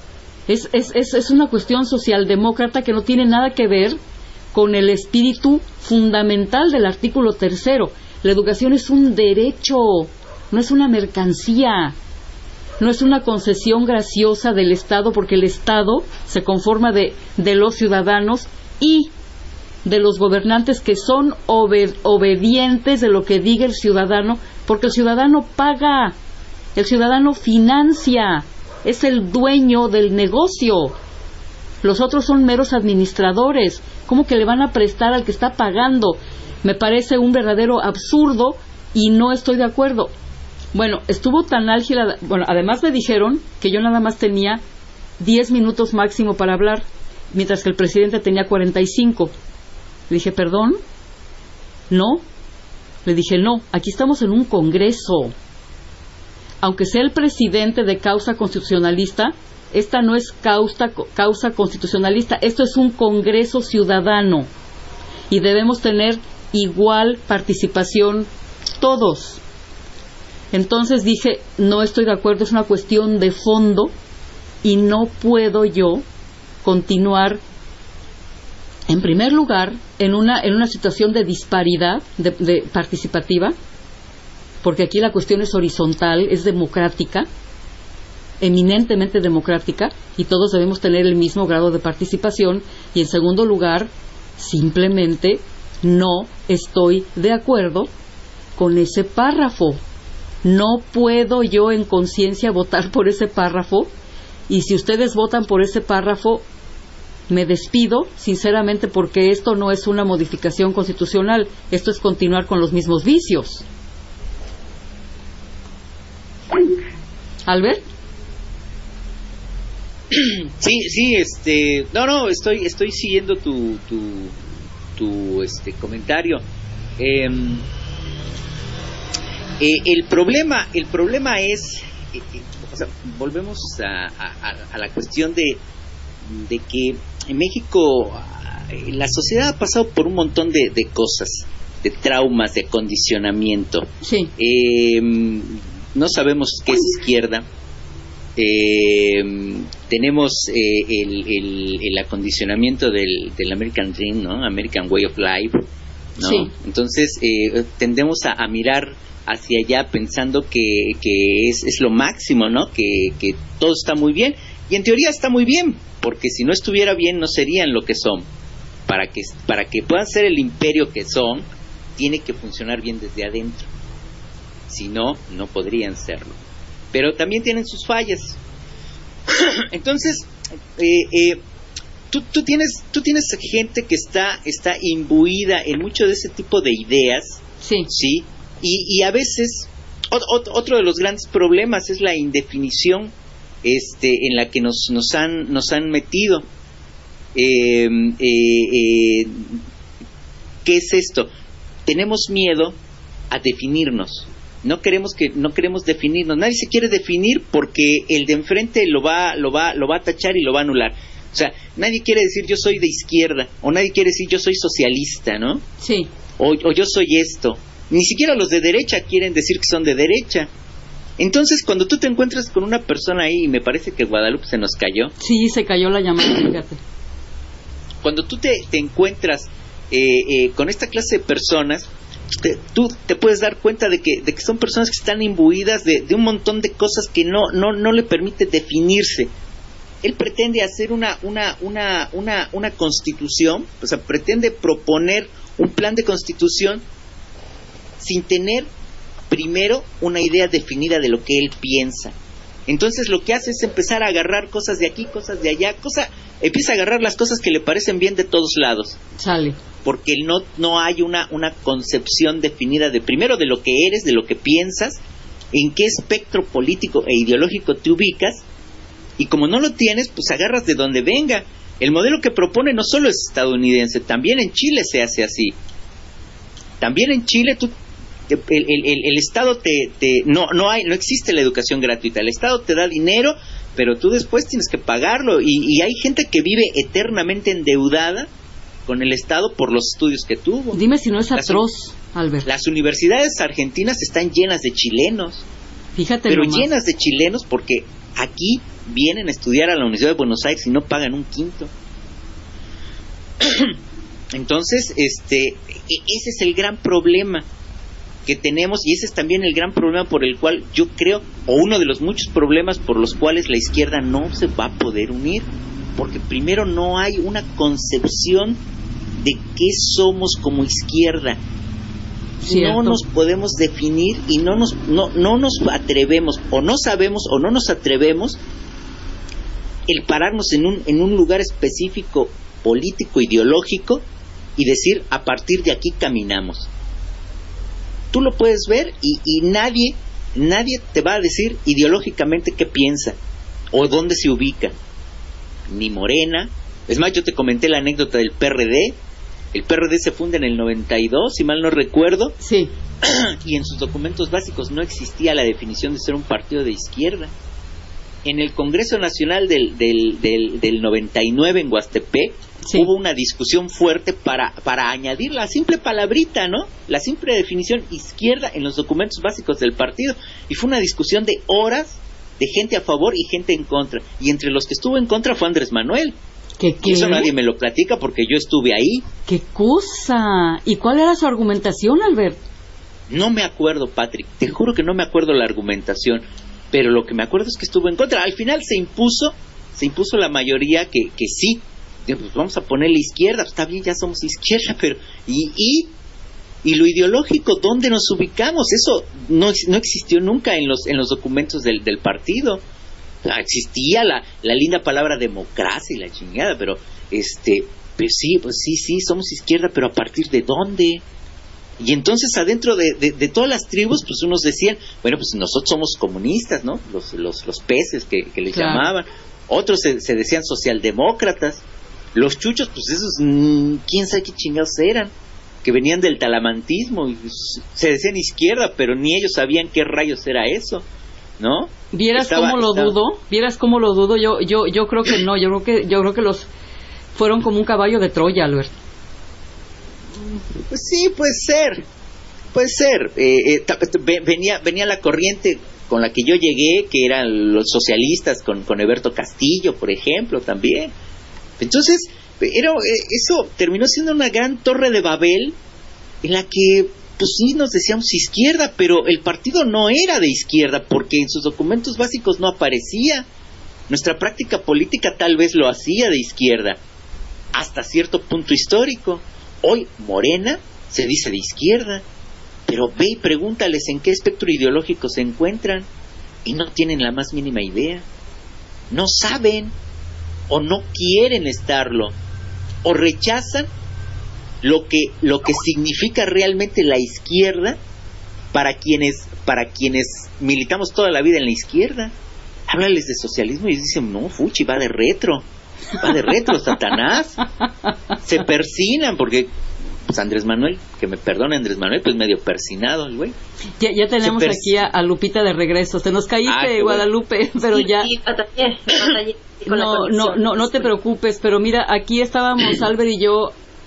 Es una cuestión socialdemócrata que no tiene nada que ver con el espíritu fundamental del artículo 3. La educación es un derecho, no es una mercancía, no es una concesión graciosa del Estado, porque el Estado se conforma de los ciudadanos y de los gobernantes que son obedientes de lo que diga el ciudadano, porque el ciudadano paga, el ciudadano financia, es el dueño del negocio. Los otros son meros administradores. ¿Cómo que le van a prestar al que está pagando? Me parece un verdadero absurdo y no estoy de acuerdo. Bueno, estuvo tan álgida. Bueno, además me dijeron que yo nada más tenía 10 minutos máximo para hablar, mientras que el presidente tenía 45. Le dije, ¿perdón? ¿No? Le dije, no, aquí estamos en un congreso. Aunque sea el presidente de causa constitucionalista, esta no es causa constitucionalista, esto es un congreso ciudadano y debemos tener igual participación todos. Entonces dije, no estoy de acuerdo, es una cuestión de fondo y no puedo yo continuar, en primer lugar, en una situación de disparidad de participativa, porque aquí la cuestión es horizontal, es democrática, eminentemente democrática, y todos debemos tener el mismo grado de participación. Y en segundo lugar, simplemente no estoy de acuerdo con ese párrafo. No puedo yo en conciencia votar por ese párrafo, y si ustedes votan por ese párrafo, me despido, sinceramente, porque esto no es una modificación constitucional, esto es continuar con los mismos vicios. ¿Albert? Sí, no, estoy siguiendo tu comentario. El problema es, o sea, volvemos a la cuestión de que en México la sociedad ha pasado por un montón de cosas, de traumas, de acondicionamiento. Sí. No sabemos qué es izquierda. Tenemos el acondicionamiento del American Dream, ¿no? American Way of Life, ¿no? Sí. Entonces tendemos a mirar hacia allá pensando que es lo máximo, ¿no? Que todo está muy bien, y en teoría está muy bien, porque si no estuviera bien no serían lo que son. Para que puedan ser el imperio que son, tiene que funcionar bien desde adentro. Si no, no podrían serlo. Pero también tienen sus fallas. Entonces, tú tienes gente que está imbuida en mucho de ese tipo de ideas, ¿sí? Y a veces otro de los grandes problemas es la indefinición en la que nos han metido. ¿Qué es esto? Tenemos miedo a definirnos. No queremos definirnos. Nadie se quiere definir porque el de enfrente lo va a tachar y lo va a anular. O sea, nadie quiere decir yo soy de izquierda, o nadie quiere decir yo soy socialista, ¿no? Sí. O yo soy esto. Ni siquiera los de derecha quieren decir que son de derecha. Entonces, cuando tú te encuentras con una persona ahí, y me parece que Guadalupe se nos cayó. Sí, se cayó la llamada, fíjate. Cuando tú te encuentras con esta clase de personas, tú te puedes dar cuenta de que son personas que están imbuidas de un montón de cosas que no le permite definirse. Él pretende hacer una constitución, o sea, pretende proponer un plan de constitución sin tener primero una idea definida de lo que él piensa. Entonces lo que hace es empezar a agarrar cosas de aquí, cosas de allá, empieza a agarrar las cosas que le parecen bien de todos lados. Sale. Porque no hay una concepción definida primero de lo que eres, de lo que piensas, en qué espectro político e ideológico te ubicas, y como no lo tienes, pues agarras de donde venga. El modelo que propone no solo es estadounidense, también en Chile se hace así. También en Chile el Estado no existe la educación gratuita. El Estado te da dinero, pero tú después tienes que pagarlo, y hay gente que vive eternamente endeudada con el Estado por los estudios que tuvo. Dime si no es atroz, Albert. Las universidades argentinas están llenas de chilenos. Fíjate pero nomás. Llenas de chilenos porque aquí vienen a estudiar a la Universidad de Buenos Aires y no pagan un quinto. Entonces, ese es el gran problema que tenemos, y ese es también el gran problema por el cual yo creo, o uno de los muchos problemas por los cuales la izquierda no se va a poder unir, porque primero no hay una concepción de qué somos como izquierda. Cierto. No nos podemos definir y no nos atrevemos, o no sabemos o no nos atrevemos el pararnos en un lugar específico político, ideológico, y decir a partir de aquí caminamos. Tú lo puedes ver y nadie te va a decir ideológicamente qué piensa o dónde se ubica. Ni Morena. Es más, yo te comenté la anécdota del PRD. El PRD se funda en el 92, si mal no recuerdo. Sí. Y en sus documentos básicos no existía la definición de ser un partido de izquierda. En el Congreso Nacional del 99 en Huastepec, sí, hubo una discusión fuerte para añadir la simple palabrita, ¿no? La simple definición izquierda en los documentos básicos del partido. Y fue una discusión de horas, de gente a favor y gente en contra. Y entre los que estuvo en contra fue Andrés Manuel. ¿Qué? Y eso nadie me lo platica porque yo estuve ahí. ¡Qué cosa! ¿Y cuál era su argumentación, Albert? No me acuerdo, Patrick. Te juro que no me acuerdo la argumentación. Pero lo que me acuerdo es que estuvo en contra. Al final se impuso la mayoría que sí. Pues vamos a ponerle izquierda. Está bien, ya somos izquierda, pero y lo ideológico, ¿dónde nos ubicamos? Eso no existió nunca en los documentos del partido. Existía la linda palabra democracia y la chingada, pero pues sí, somos izquierda, pero ¿a partir de dónde? Y entonces adentro de todas las tribus, pues unos decían, bueno, pues nosotros somos comunistas, ¿no? Los peces que les llamaban. Otros se decían socialdemócratas. Los chuchos, pues esos, quién sabe qué chingados eran, que venían del talamantismo y se decían izquierda, pero ni ellos sabían qué rayos era eso, ¿no? ¿Vieras cómo lo dudo? Yo creo que no, yo creo que fueron como un caballo de Troya, Albert. Pues sí, puede ser. Venía la corriente con la que yo llegué, que eran los socialistas, con Eberto Castillo, por ejemplo, también. Entonces, eso terminó siendo una gran torre de Babel, en la que, pues sí, nos decíamos izquierda, pero el partido no era de izquierda, porque en sus documentos básicos no aparecía. Nuestra práctica política tal vez lo hacía de izquierda, hasta cierto punto histórico. Hoy Morena se dice de izquierda, pero ve y pregúntales en qué espectro ideológico se encuentran y no tienen la más mínima idea. No saben o no quieren estarlo, o rechazan lo que significa realmente la izquierda para quienes militamos toda la vida en la izquierda. Háblales de socialismo y dicen, no, fuchi, va de retro, Satanás. Se persinan porque pues Andrés Manuel, que me perdone Andrés Manuel, pues medio persinado el güey. Ya tenemos aquí a Lupita de regreso. Te nos caíste, Guadalupe, pero sí, ya. No te preocupes, pero mira, aquí estábamos Albert y yo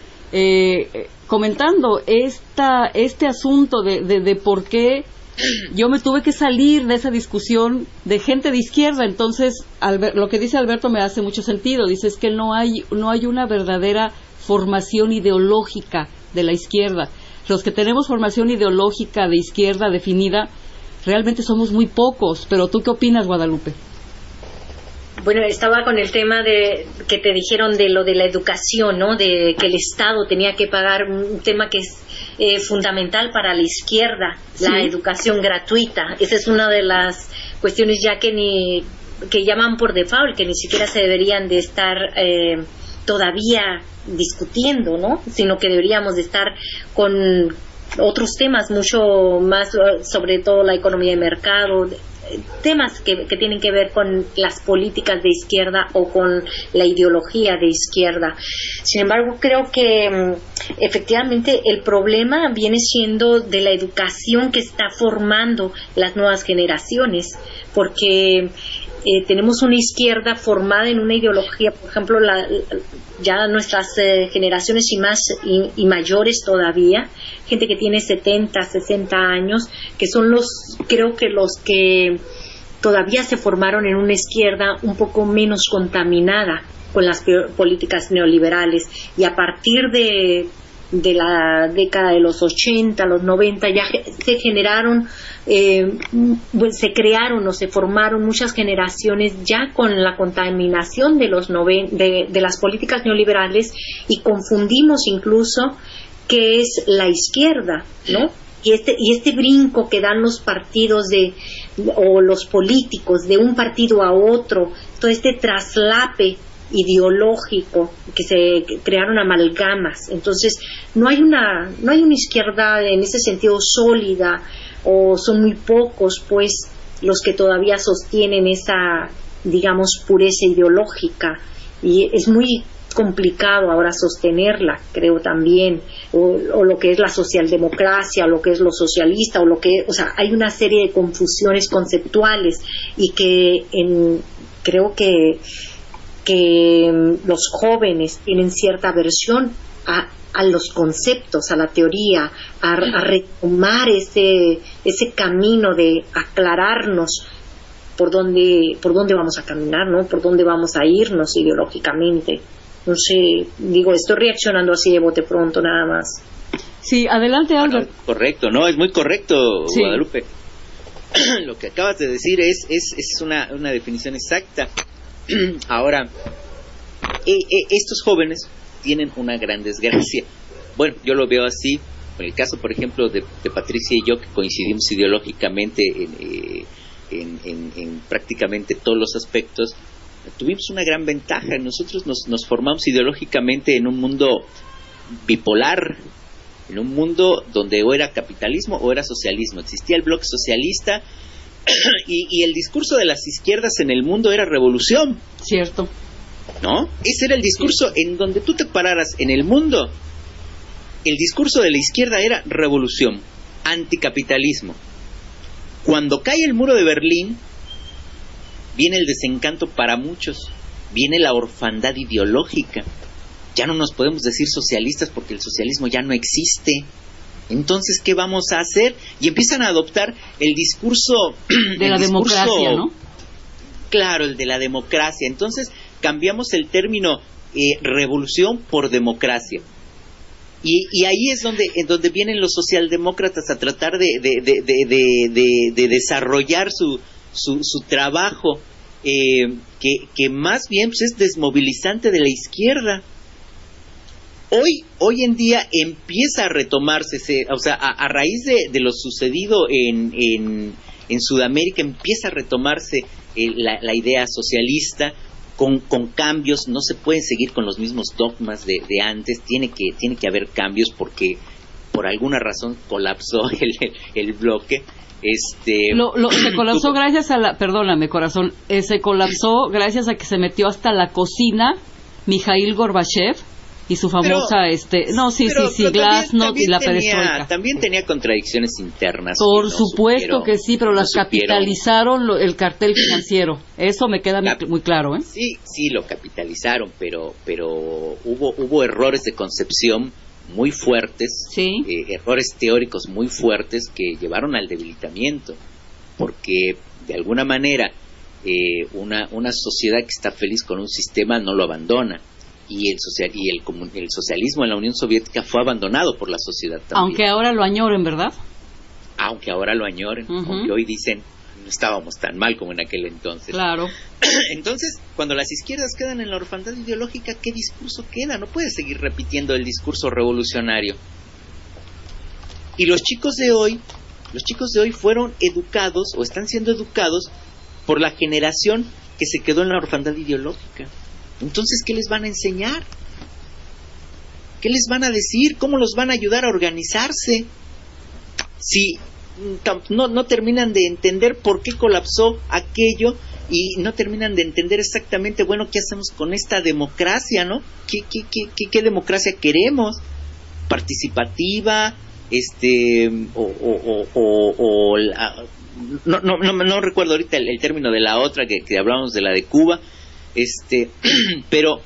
comentando este asunto de por qué yo me tuve que salir de esa discusión de gente de izquierda. Entonces, lo que dice Alberto me hace mucho sentido. Dice es que no hay una verdadera formación ideológica de la izquierda. Los que tenemos formación ideológica de izquierda definida, realmente somos muy pocos. Pero ¿tú qué opinas, Guadalupe? Bueno, estaba con el tema de que te dijeron de lo de la educación, ¿no? De que el Estado tenía que pagar, un tema que es fundamental para la izquierda, sí. La educación gratuita. Esa es una de las cuestiones ya que llaman por default, que ni siquiera se deberían de estar todavía discutiendo, ¿no? Sino que deberíamos de estar con otros temas mucho más, sobre todo la economía de mercado, temas que tienen que ver con las políticas de izquierda o con la ideología de izquierda. Sin embargo, creo que efectivamente el problema viene siendo de la educación que está formando las nuevas generaciones, porque tenemos una izquierda formada en una ideología, por ejemplo, ya nuestras generaciones y mayores todavía, gente que tiene 70, 60 años, que son creo que los que todavía se formaron en una izquierda un poco menos contaminada con las políticas neoliberales, y a partir de la década de los 80, los 90, ya se generaron, se crearon o se formaron muchas generaciones ya con la contaminación de las políticas neoliberales, y confundimos incluso qué es la izquierda, ¿no? Y este brinco que dan los partidos o los políticos de un partido a otro, todo este traslape ideológico, que se crearon amalgamas. Entonces no hay una izquierda en ese sentido sólida, o son muy pocos pues los que todavía sostienen esa, digamos, pureza ideológica, y es muy complicado ahora sostenerla, creo también, o lo que es la socialdemocracia, o lo que es lo socialista, o sea, hay una serie de confusiones conceptuales, y que creo que los jóvenes tienen cierta aversión a los conceptos, a la teoría, a retomar ese camino de aclararnos por dónde vamos a caminar, ¿no? Por dónde vamos a irnos ideológicamente. No sé, estoy reaccionando así de bote pronto nada más. Sí, adelante, Albert. Bueno, correcto, no, es muy correcto, sí. Guadalupe. Lo que acabas de decir es una definición exacta. Ahora, estos jóvenes tienen una gran desgracia. Bueno, yo lo veo así. En el caso, por ejemplo, de Patricia y yo, que coincidimos ideológicamente en prácticamente todos los aspectos, tuvimos una gran ventaja. Nosotros nos formamos ideológicamente en un mundo bipolar, en un mundo donde o era capitalismo o era socialismo. Existía el bloque socialista y el discurso de las izquierdas en el mundo era revolución. Cierto. ¿No? Ese era el discurso, sí. En donde tú te pararas en el mundo. El discurso de la izquierda era revolución, anticapitalismo. Cuando cae el muro de Berlín, viene el desencanto para muchos, viene la orfandad ideológica, ya no nos podemos decir socialistas porque el socialismo ya no existe. Entonces, ¿qué vamos a hacer? Y empiezan a adoptar el discurso de la democracia, ¿no? Claro, el de la democracia. Entonces, cambiamos el término revolución por democracia. Y ahí es donde vienen los socialdemócratas a tratar de desarrollar su trabajo, que más bien pues, es desmovilizante de la izquierda. Hoy en día empieza a retomarse, a raíz de lo sucedido en Sudamérica, empieza a retomarse la idea socialista con cambios. No se pueden seguir con los mismos dogmas de antes, tiene que haber cambios porque por alguna razón colapsó el bloque. Se colapsó gracias a perdóname corazón, se colapsó gracias a que se metió hasta la cocina Mikhail Gorbachev y su famosa Glasnost y la perestroika. También tenía contradicciones internas. Por supuesto que sí, pero las capitalizaron el cartel financiero. Eso me queda muy claro, ¿eh? Sí, lo capitalizaron, pero hubo errores de concepción muy fuertes, errores teóricos muy fuertes que llevaron al debilitamiento, porque de alguna manera una sociedad que está feliz con un sistema no lo abandona. Y el socialismo en la Unión Soviética fue abandonado por la sociedad también. Aunque ahora lo añoren, ¿verdad? Aunque ahora lo añoren, aunque hoy dicen no estábamos tan mal como en aquel entonces. Claro. Entonces, cuando las izquierdas quedan en la orfandad ideológica, ¿qué discurso queda? No puedes seguir repitiendo el discurso revolucionario. Y los chicos de hoy fueron educados o están siendo educados por la generación que se quedó en la orfandad ideológica. Entonces, ¿qué les van a enseñar? ¿Qué les van a decir? ¿Cómo los van a ayudar a organizarse? Si no terminan de entender por qué colapsó aquello y no terminan de entender exactamente, bueno, ¿qué hacemos con esta democracia, no? ¿Qué democracia queremos? ¿Participativa? No recuerdo ahorita el término de la otra que hablábamos de la de Cuba. Pero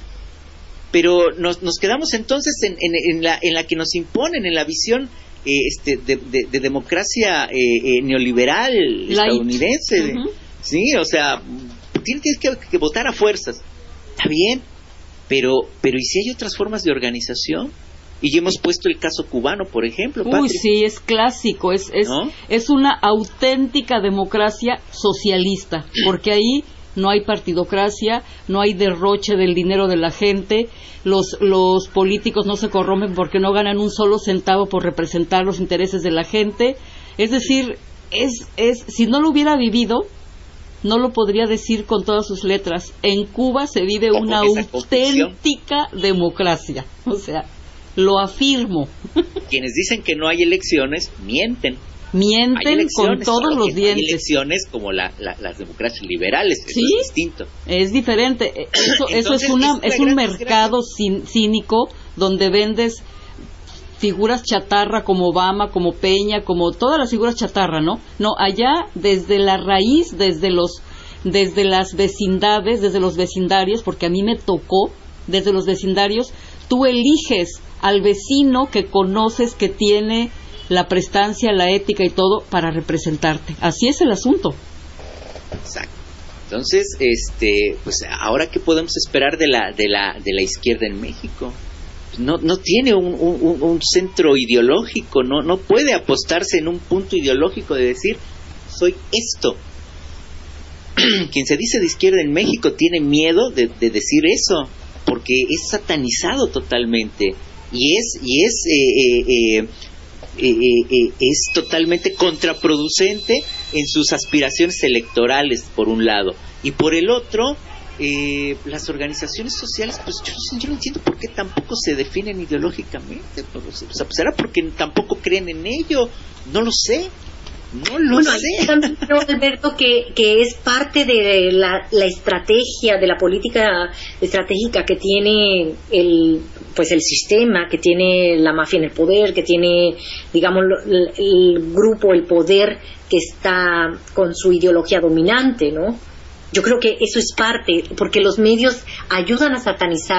nos quedamos entonces en la que nos imponen, en la visión de democracia neoliberal estadounidense. Sí, o sea, tienes que votar a fuerzas. Está bien, pero ¿y si hay otras formas de organización? Y hemos puesto el caso cubano, por ejemplo. Uy, sí, es clásico, ¿no? Es una auténtica democracia socialista, porque ahí no hay partidocracia, no hay derroche del dinero de la gente, los políticos no se corrompen porque no ganan un solo centavo por representar los intereses de la gente. Es decir, si no lo hubiera vivido, no lo podría decir con todas sus letras. En Cuba se vive una auténtica democracia, o sea, lo afirmo. Quienes dicen que no hay elecciones, mienten con todos los dientes. Hay elecciones como las democracias liberales, ¿sí? Eso es distinto. Es diferente. Eso es un mercado cínico donde vendes figuras chatarra como Obama, como Peña, como todas las figuras chatarra, ¿no? No, allá desde la raíz, desde las vecindades, desde los vecindarios, porque a mí me tocó, desde los vecindarios, tú eliges al vecino que conoces, que tiene la prestancia, la ética y todo para representarte. Así es el asunto. Exacto. Entonces, pues ahora qué podemos esperar de la izquierda en México. No tiene un centro ideológico, no puede apostarse en un punto ideológico de decir soy esto. Quien se dice de izquierda en México tiene miedo de decir eso, porque es satanizado totalmente y es totalmente contraproducente en sus aspiraciones electorales, por un lado, y por el otro, las organizaciones sociales, pues yo no entiendo por qué tampoco se definen ideológicamente. Pues, será porque tampoco creen en ello, no lo sé. También creo, Alberto, que es parte de la estrategia, de la política estratégica que tiene el sistema, que tiene la mafia en el poder, que tiene, digamos, el grupo, el poder que está con su ideología dominante, ¿no? Yo creo que eso es parte, porque los medios ayudan a satanizar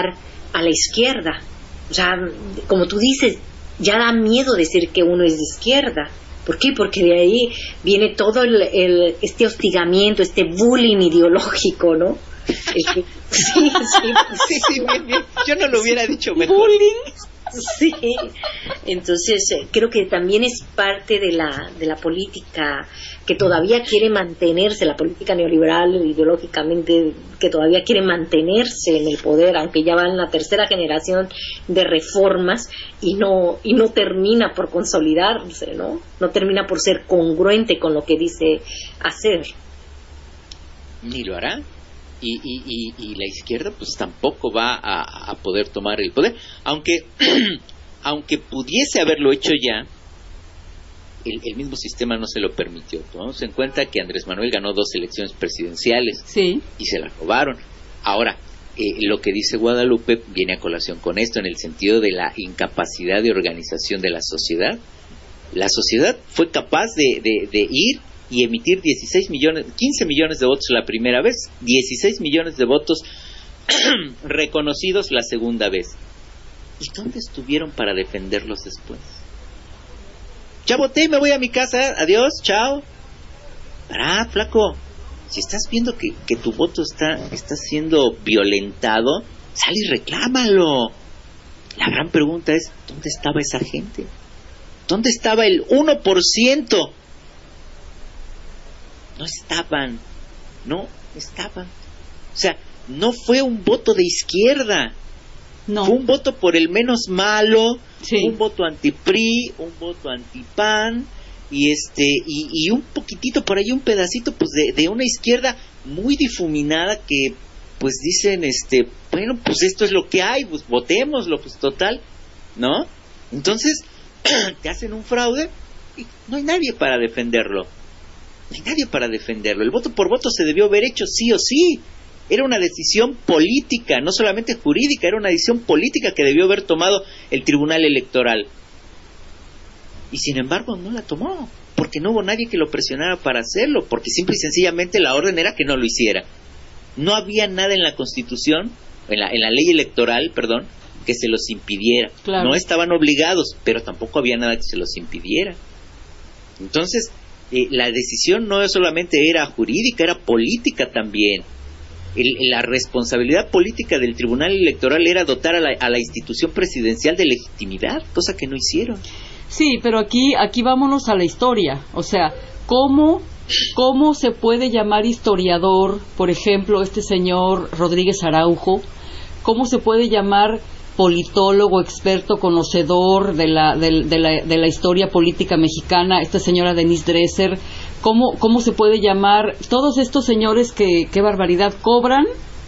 a la izquierda. O sea, como tú dices, ya da miedo decir que uno es de izquierda. ¿Por qué? Porque de ahí viene todo este hostigamiento, este bullying ideológico, ¿no? Sí. Bien. Yo no lo hubiera dicho mejor. Bullying. Sí. Entonces, creo que también es parte de la política que todavía quiere mantenerse, la política neoliberal ideológicamente que todavía quiere mantenerse en el poder, aunque ya va en la tercera generación de reformas y no termina por consolidarse, no termina por ser congruente con lo que dice hacer. Ni lo hará. Y la izquierda pues tampoco va a poder tomar el poder, aunque pudiese haberlo hecho ya, el mismo sistema no se lo permitió. Tomamos en cuenta que Andrés Manuel ganó 2 elecciones presidenciales, sí, y se las robaron. Ahora, lo que dice Guadalupe viene a colación con esto, en el sentido de la incapacidad de organización de la sociedad. La sociedad fue capaz de ir y emitir 15 millones de votos la primera vez, 16 millones de votos reconocidos la segunda vez. ¿Y dónde estuvieron para defenderlos después? Ya voté, me voy a mi casa, adiós, chao. Flaco, si estás viendo que tu voto está siendo violentado, sal y reclámalo. La gran pregunta es, ¿dónde estaba esa gente? ¿Dónde estaba el 1%? No estaban. O sea, no fue un voto de izquierda. No. Fue un voto por el menos malo, sí, un voto anti-PRI, un voto anti-PAN, y un poquitito por ahí, un pedacito pues de una izquierda muy difuminada que pues dicen, bueno, pues esto es lo que hay, pues votémoslo, pues total, ¿no? Entonces, te hacen un fraude y no hay nadie para defenderlo. El voto por voto se debió haber hecho sí o sí. Era una decisión política, no solamente jurídica, era una decisión política que debió haber tomado el Tribunal Electoral. Y sin embargo no la tomó, porque no hubo nadie que lo presionara para hacerlo, porque simple y sencillamente la orden era que no lo hiciera. No había nada en la Constitución, en la ley electoral, perdón, que se los impidiera. Claro. No estaban obligados, pero tampoco había nada que se los impidiera. Entonces, la decisión no solamente era jurídica, era política también. La responsabilidad política del Tribunal Electoral era dotar a la institución presidencial de legitimidad, cosa que no hicieron. Sí, pero aquí vámonos a la historia. O sea, ¿cómo se puede llamar historiador, por ejemplo, este señor Rodríguez Araujo? ¿Cómo se puede llamar politólogo, experto, conocedor de la historia política mexicana, esta señora Denise Dresser? ¿Cómo se puede llamar todos estos señores que qué barbaridad cobran,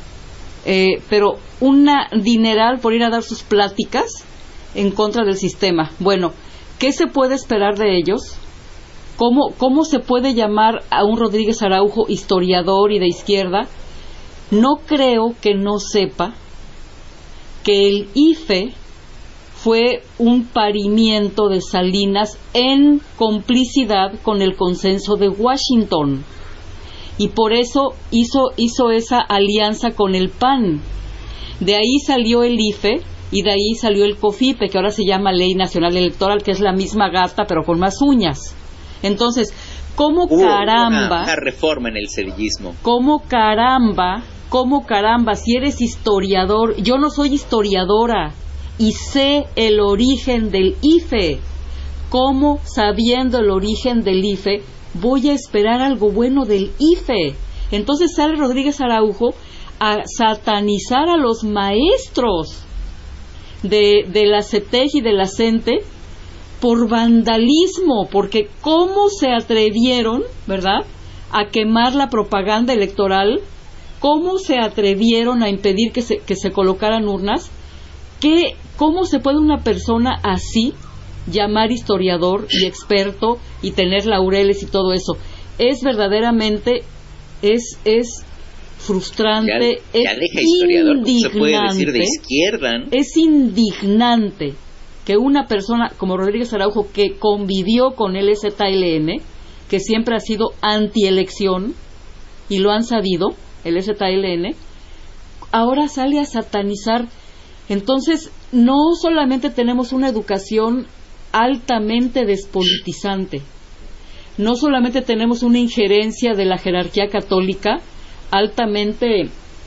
pero una dineral por ir a dar sus pláticas en contra del sistema? Bueno, ¿qué se puede esperar de ellos? ¿Cómo se puede llamar a un Rodríguez Araujo historiador y de izquierda? No creo que no sepa que el IFE fue un parimiento de Salinas en complicidad con el consenso de Washington, y por eso hizo esa alianza con el PAN. De ahí salió el IFE y de ahí salió el COFIPE, que ahora se llama Ley Nacional Electoral, que es la misma gata pero con más uñas. Entonces, ¿cómo caramba? Una reforma en el sedillismo. ¿Cómo caramba, si eres historiador? Yo no soy historiadora y sé el origen del IFE. ¿Cómo, sabiendo el origen del IFE, voy a esperar algo bueno del IFE? Entonces sale Rodríguez Araujo a satanizar a los maestros de la CETEG y de la CENTE por vandalismo, porque cómo se atrevieron, ¿verdad?, a quemar la propaganda electoral, cómo se atrevieron a impedir que se colocaran urnas. ¿Cómo se puede una persona así llamar historiador y experto y tener laureles y todo eso? Es verdaderamente, es frustrante, ya deja historiador, ¿cómo se puede decir de izquierda, ¿no? Es indignante que una persona como Rodríguez Araujo, que convivió con el ZLN, que siempre ha sido antielección, y lo han sabido, el ZLN, ahora sale a satanizar Entonces, no solamente tenemos una educación altamente despolitizante, no solamente tenemos una injerencia de la jerarquía católica altamente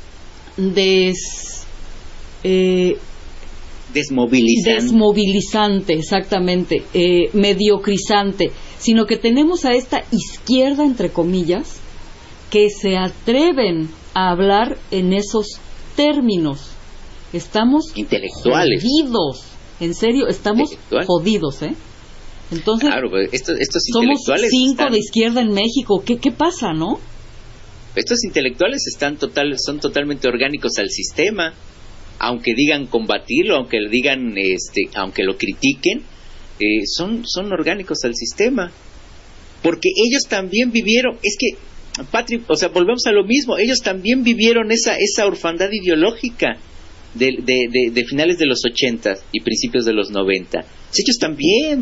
desmovilizante, exactamente, mediocrizante, sino que tenemos a esta izquierda, entre comillas, que se atreven a hablar en esos términos. Estamos intelectuales, jodidos, en serio, estamos jodidos, Entonces, claro, estos somos intelectuales 5 de izquierda en México. ¿Qué pasa, no? Estos intelectuales son totalmente orgánicos al sistema, aunque digan combatirlo, aunque lo digan, aunque lo critiquen, son orgánicos al sistema, porque ellos también vivieron, es que, Patrick, o sea, volvemos a lo mismo, ellos también vivieron esa orfandad ideológica de finales de los 80 y principios de los 90. Ellos también.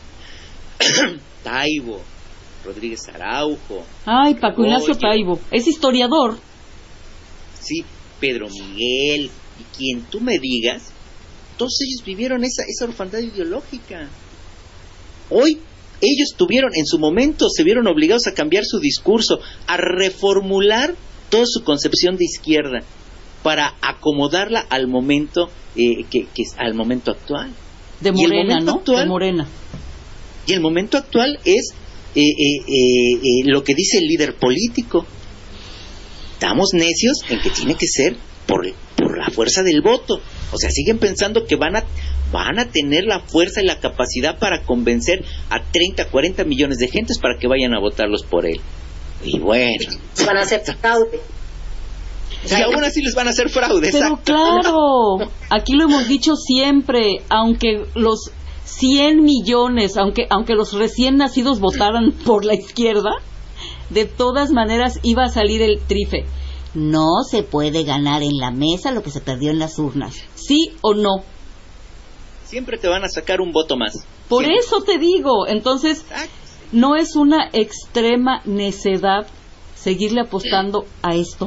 Taibo, Rodríguez Araujo. Ay, Paco Ignacio Taibo, es historiador. Sí, Pedro Miguel, y quien tú me digas, todos ellos vivieron esa orfandad ideológica. Hoy ellos en su momento, se vieron obligados a cambiar su discurso, a reformular toda su concepción de izquierda para acomodarla al momento al momento actual. De Morena, ¿no? De Morena. Y el momento actual es lo que dice el líder político. Estamos necios en que tiene que ser por la fuerza del voto. O sea, siguen pensando que van a tener la fuerza y la capacidad para convencer a 30, 40 millones de gentes para que vayan a votarlos por él. Y bueno, van a hacer fraude. Y aún así les van a hacer fraude. Pero exacto. Claro, aquí lo hemos dicho siempre, aunque los 100 millones, aunque los recién nacidos votaran por la izquierda, de todas maneras iba a salir el trife. No se puede ganar en la mesa lo que se perdió en las urnas. ¿Sí o no? Siempre te van a sacar un voto más. Por siempre. Eso te digo. Entonces, ¿no es una extrema necedad seguirle apostando a esto?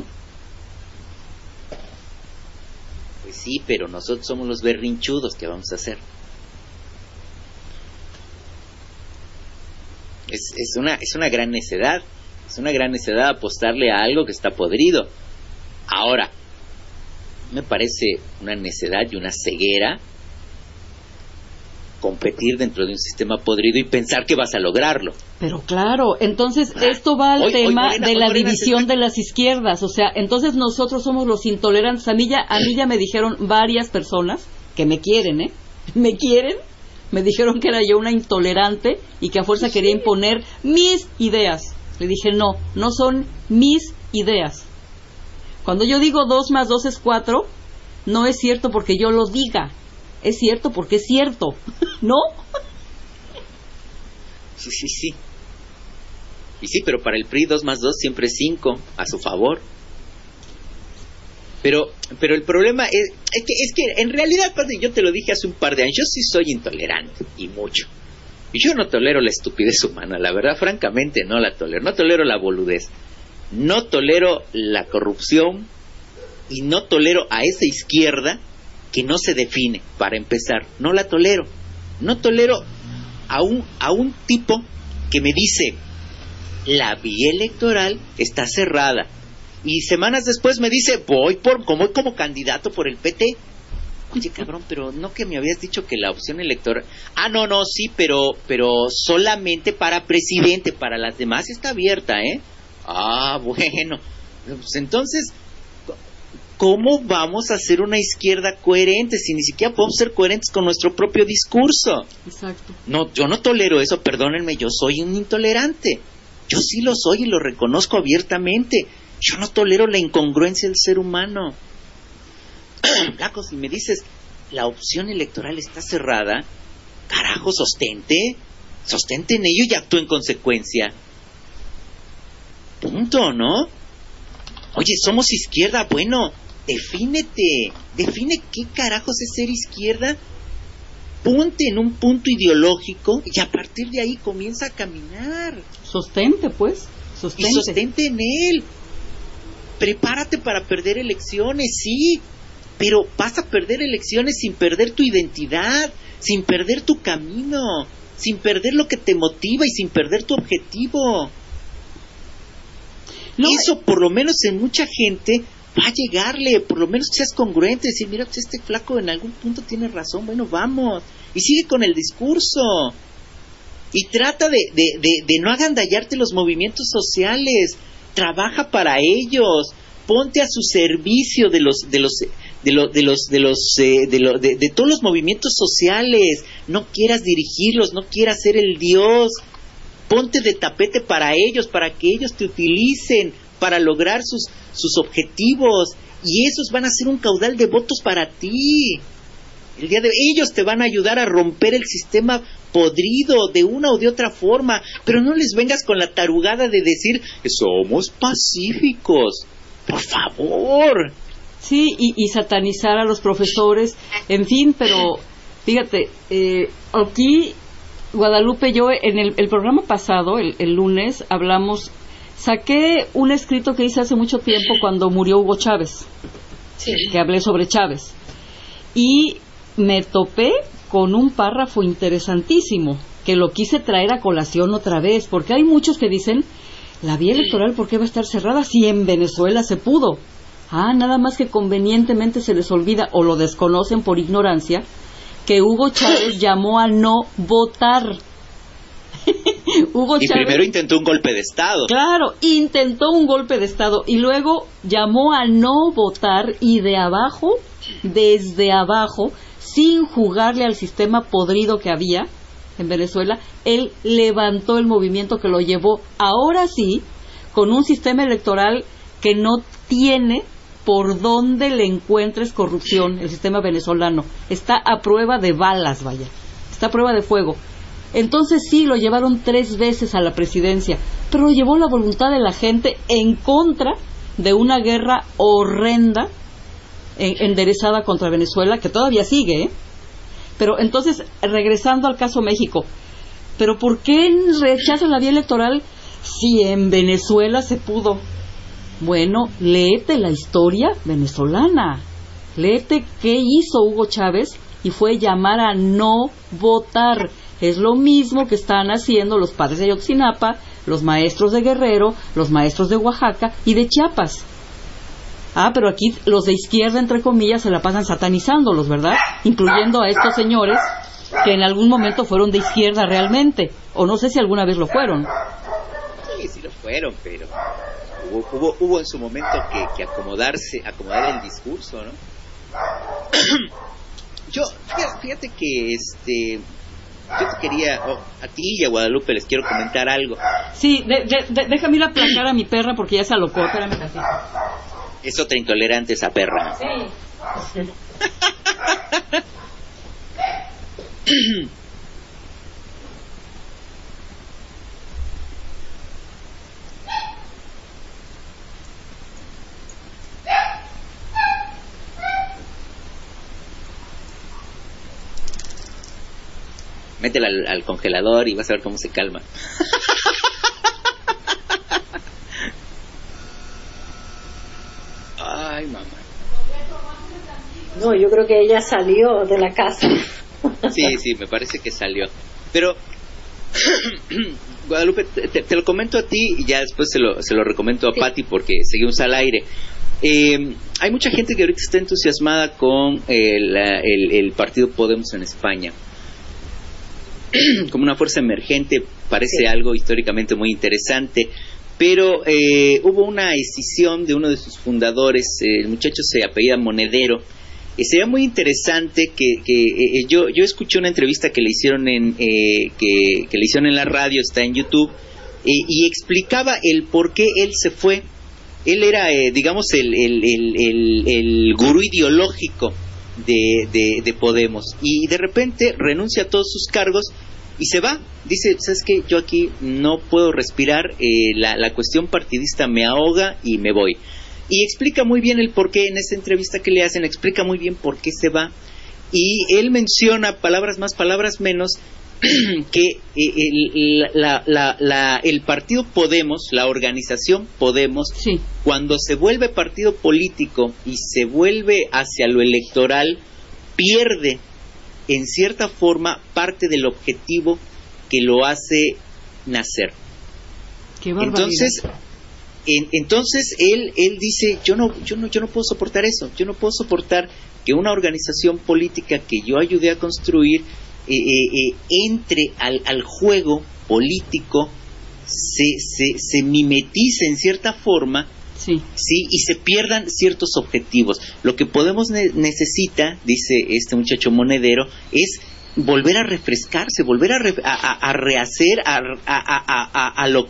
Pues sí, pero nosotros somos los berrinchudos. ¿Qué vamos a hacer? Es una gran necedad. Es una gran necedad apostarle a algo que está podrido. Ahora, me parece una necedad y una ceguera competir dentro de un sistema podrido y pensar que vas a lograrlo. Pero claro, entonces esto va al tema de la división de las izquierdas. O sea, entonces nosotros somos los intolerantes. A mí ya me dijeron varias personas que me quieren, me quieren. Me dijeron que era yo una intolerante y que a fuerza quería imponer mis ideas. Le dije, no son mis ideas. Cuando yo digo 2 más 2 es 4, no es cierto porque yo lo diga. Es cierto porque es cierto, ¿no? Sí. Y sí, pero para el PRI 2 más 2 siempre es 5, a su favor. Pero el problema es que en realidad, padre, yo te lo dije hace un par de años, yo sí soy intolerante, y mucho. Y yo no tolero la estupidez humana, la verdad, francamente no la tolero. No tolero la boludez, no tolero la corrupción, y no tolero a esa izquierda que no se define, para empezar. No la tolero. No tolero a un tipo que me dice, la vía electoral está cerrada. Y semanas después me dice, voy como candidato por el PT. Oye, cabrón, pero no que me habías dicho que la opción electoral... Ah, no, sí, pero solamente para presidente, para las demás está abierta, ¿eh? Ah, bueno. Pues entonces, ¿cómo vamos a hacer una izquierda coherente si ni siquiera podemos ser coherentes con nuestro propio discurso? Exacto. No, yo no tolero eso, perdónenme, yo soy un intolerante. Yo sí lo soy y lo reconozco abiertamente. Yo no tolero la incongruencia del ser humano. Flaco, si me dices, la opción electoral está cerrada, carajo, sostente en ello y actúe en consecuencia. Punto, ¿no? Oye, somos izquierda, bueno, define qué carajos es ser izquierda, ponte en un punto ideológico y a partir de ahí comienza a caminar. Sostente, pues, y sostente en él. Prepárate para perder elecciones, sí, pero vas a perder elecciones sin perder tu identidad, sin perder tu camino, sin perder lo que te motiva y sin perder tu objetivo. Eso, por lo menos en mucha gente, va a llegarle, por lo menos seas congruente, decir, mira, pues este flaco en algún punto tiene razón, bueno, vamos, y sigue con el discurso, y trata de no agandallarte los movimientos sociales, trabaja para ellos, ponte a su servicio de todos los movimientos sociales, no quieras dirigirlos, no quieras ser el Dios, ponte de tapete para ellos, para que ellos te utilicen para lograr sus objetivos, y esos van a ser un caudal de votos para ti. El día de ellos te van a ayudar a romper el sistema podrido de una o de otra forma, pero no les vengas con la tarugada de decir que somos pacíficos, por favor. Sí, y satanizar a los profesores, en fin, pero fíjate, aquí Guadalupe, yo en el programa pasado, el lunes, saqué un escrito que hice hace mucho tiempo cuando murió Hugo Chávez, sí, que hablé sobre Chávez, y me topé con un párrafo interesantísimo, que lo quise traer a colación otra vez, porque hay muchos que dicen, la vía electoral, ¿por qué va a estar cerrada si en Venezuela se pudo? Nada más que convenientemente se les olvida o lo desconocen por ignorancia, que Hugo Chávez llamó a no votar. Hugo Chávez, primero intentó un golpe de Estado. Claro, intentó un golpe de Estado y luego llamó a no votar, y de abajo, desde abajo, sin jugarle al sistema podrido que había en Venezuela, él levantó el movimiento que lo llevó, ahora sí, con un sistema electoral que no tiene por dónde le encuentres corrupción. El sistema venezolano está a prueba de balas, vaya, está a prueba de fuego. Entonces sí, lo llevaron 3 veces a la presidencia, pero lo llevó la voluntad de la gente en contra de una guerra horrenda enderezada contra Venezuela, que todavía sigue, ¿eh? Pero entonces, regresando al caso México, ¿pero por qué rechazan la vía electoral si en Venezuela se pudo? Bueno, léete la historia venezolana, léete qué hizo Hugo Chávez, y fue llamar a no votar. Es lo mismo que están haciendo los padres de Ayotzinapa, los maestros de Guerrero, los maestros de Oaxaca y de Chiapas. Pero aquí los de izquierda, entre comillas, se la pasan satanizándolos, ¿verdad? Incluyendo a estos señores que en algún momento fueron de izquierda realmente, o no sé si alguna vez lo fueron. Sí lo fueron, pero hubo en su momento que acomodar el discurso, ¿no? Fíjate que yo te quería, a ti y a Guadalupe les quiero comentar algo. Sí, déjame ir a aplacar a mi perra porque ya se alocó, espérame tantito. Es otra intolerante esa perra. Sí. Métela al congelador y vas a ver cómo se calma. Ay, mamá. No, yo creo que ella salió de la casa. Sí, me parece que salió. Pero, Guadalupe, te lo comento a ti y ya después se lo recomiendo a Pati porque seguimos al aire. Hay mucha gente que ahorita está entusiasmada con el partido Podemos en España. Como una fuerza emergente, parece algo históricamente muy interesante. Pero hubo una escisión de uno de sus fundadores, el muchacho se apellida Monedero. Sería muy interesante que yo escuché una entrevista que le hicieron que le hicieron en la radio, está en YouTube, y explicaba el por qué él se fue. Él era, digamos, el gurú ideológico de Podemos, y de repente renuncia a todos sus cargos y se va. Dice, ¿sabes qué? Yo aquí no puedo respirar, la cuestión partidista me ahoga y me voy. Y explica muy bien el por qué en esta entrevista que le hacen, explica muy bien por qué se va. Y él menciona, palabras más, palabras menos, que el partido Podemos, la organización Podemos, sí, cuando se vuelve partido político y se vuelve hacia lo electoral, pierde en cierta forma parte del objetivo que lo hace nacer. Qué barbaridad. Entonces él dice, yo no puedo soportar eso, yo no puedo soportar que una organización política que yo ayudé a construir entre al juego político, se mimetice en cierta forma, sí, y se pierdan ciertos objetivos. Lo que Podemos necesita, dice este muchacho monedero, es volver a refrescarse, volver a rehacer a lo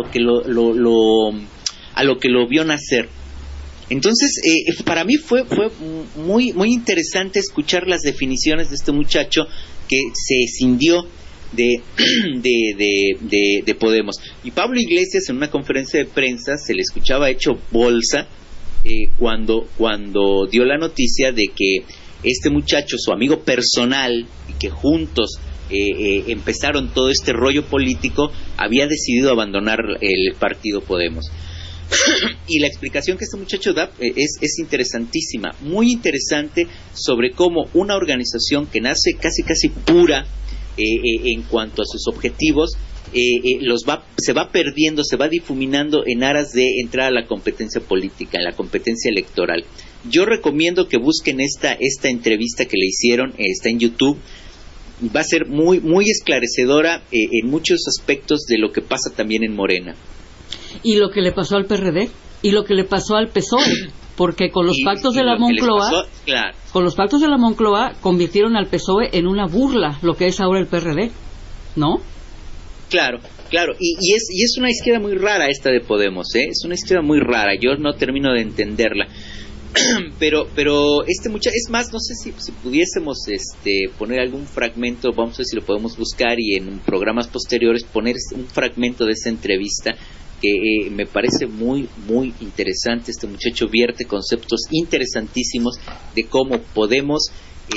que lo vio nacer. Entonces, para mí fue muy muy interesante escuchar las definiciones de este muchacho que se escindió de Podemos. Y Pablo Iglesias, en una conferencia de prensa, se le escuchaba hecho bolsa cuando dio la noticia de que este muchacho, su amigo personal, y que juntos empezaron todo este rollo político, había decidido abandonar el partido Podemos. Y la explicación que este muchacho da es interesantísima, muy interesante, sobre cómo una organización que nace casi pura en cuanto a sus objetivos, se va perdiendo, se va difuminando en aras de entrar a la competencia política, a la competencia electoral. Yo recomiendo que busquen esta entrevista que le hicieron, está en YouTube. Va a ser muy muy esclarecedora en muchos aspectos de lo que pasa también en Morena. Y lo que le pasó al PRD, y lo que le pasó al PSOE, porque con los pactos de la Moncloa, claro, con los pactos de la Moncloa convirtieron al PSOE en una burla, lo que es ahora el PRD, ¿no? Claro, y es una izquierda muy rara esta de Podemos, es una izquierda muy rara, yo no termino de entenderla. pero este muchacho, es más, no sé si pudiésemos poner algún fragmento, vamos a ver si lo podemos buscar, y en programas posteriores poner un fragmento de esa entrevista que me parece muy muy interesante. Este muchacho vierte conceptos interesantísimos de cómo Podemos,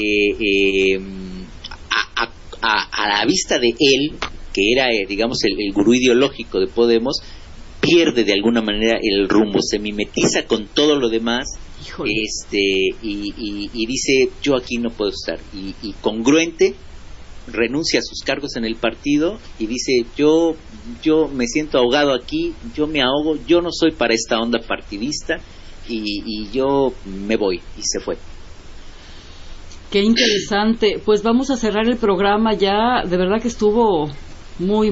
a la vista de él, que era digamos el gurú ideológico de Podemos, pierde de alguna manera el rumbo, se mimetiza con todo lo demás. Híjole. Y dice, yo aquí no puedo estar, y congruente renuncia a sus cargos en el partido y dice, yo me siento ahogado aquí, yo me ahogo, yo no soy para esta onda partidista, y yo me voy, y se fue. Qué interesante. Pues vamos a cerrar el programa ya. De verdad que estuvo muy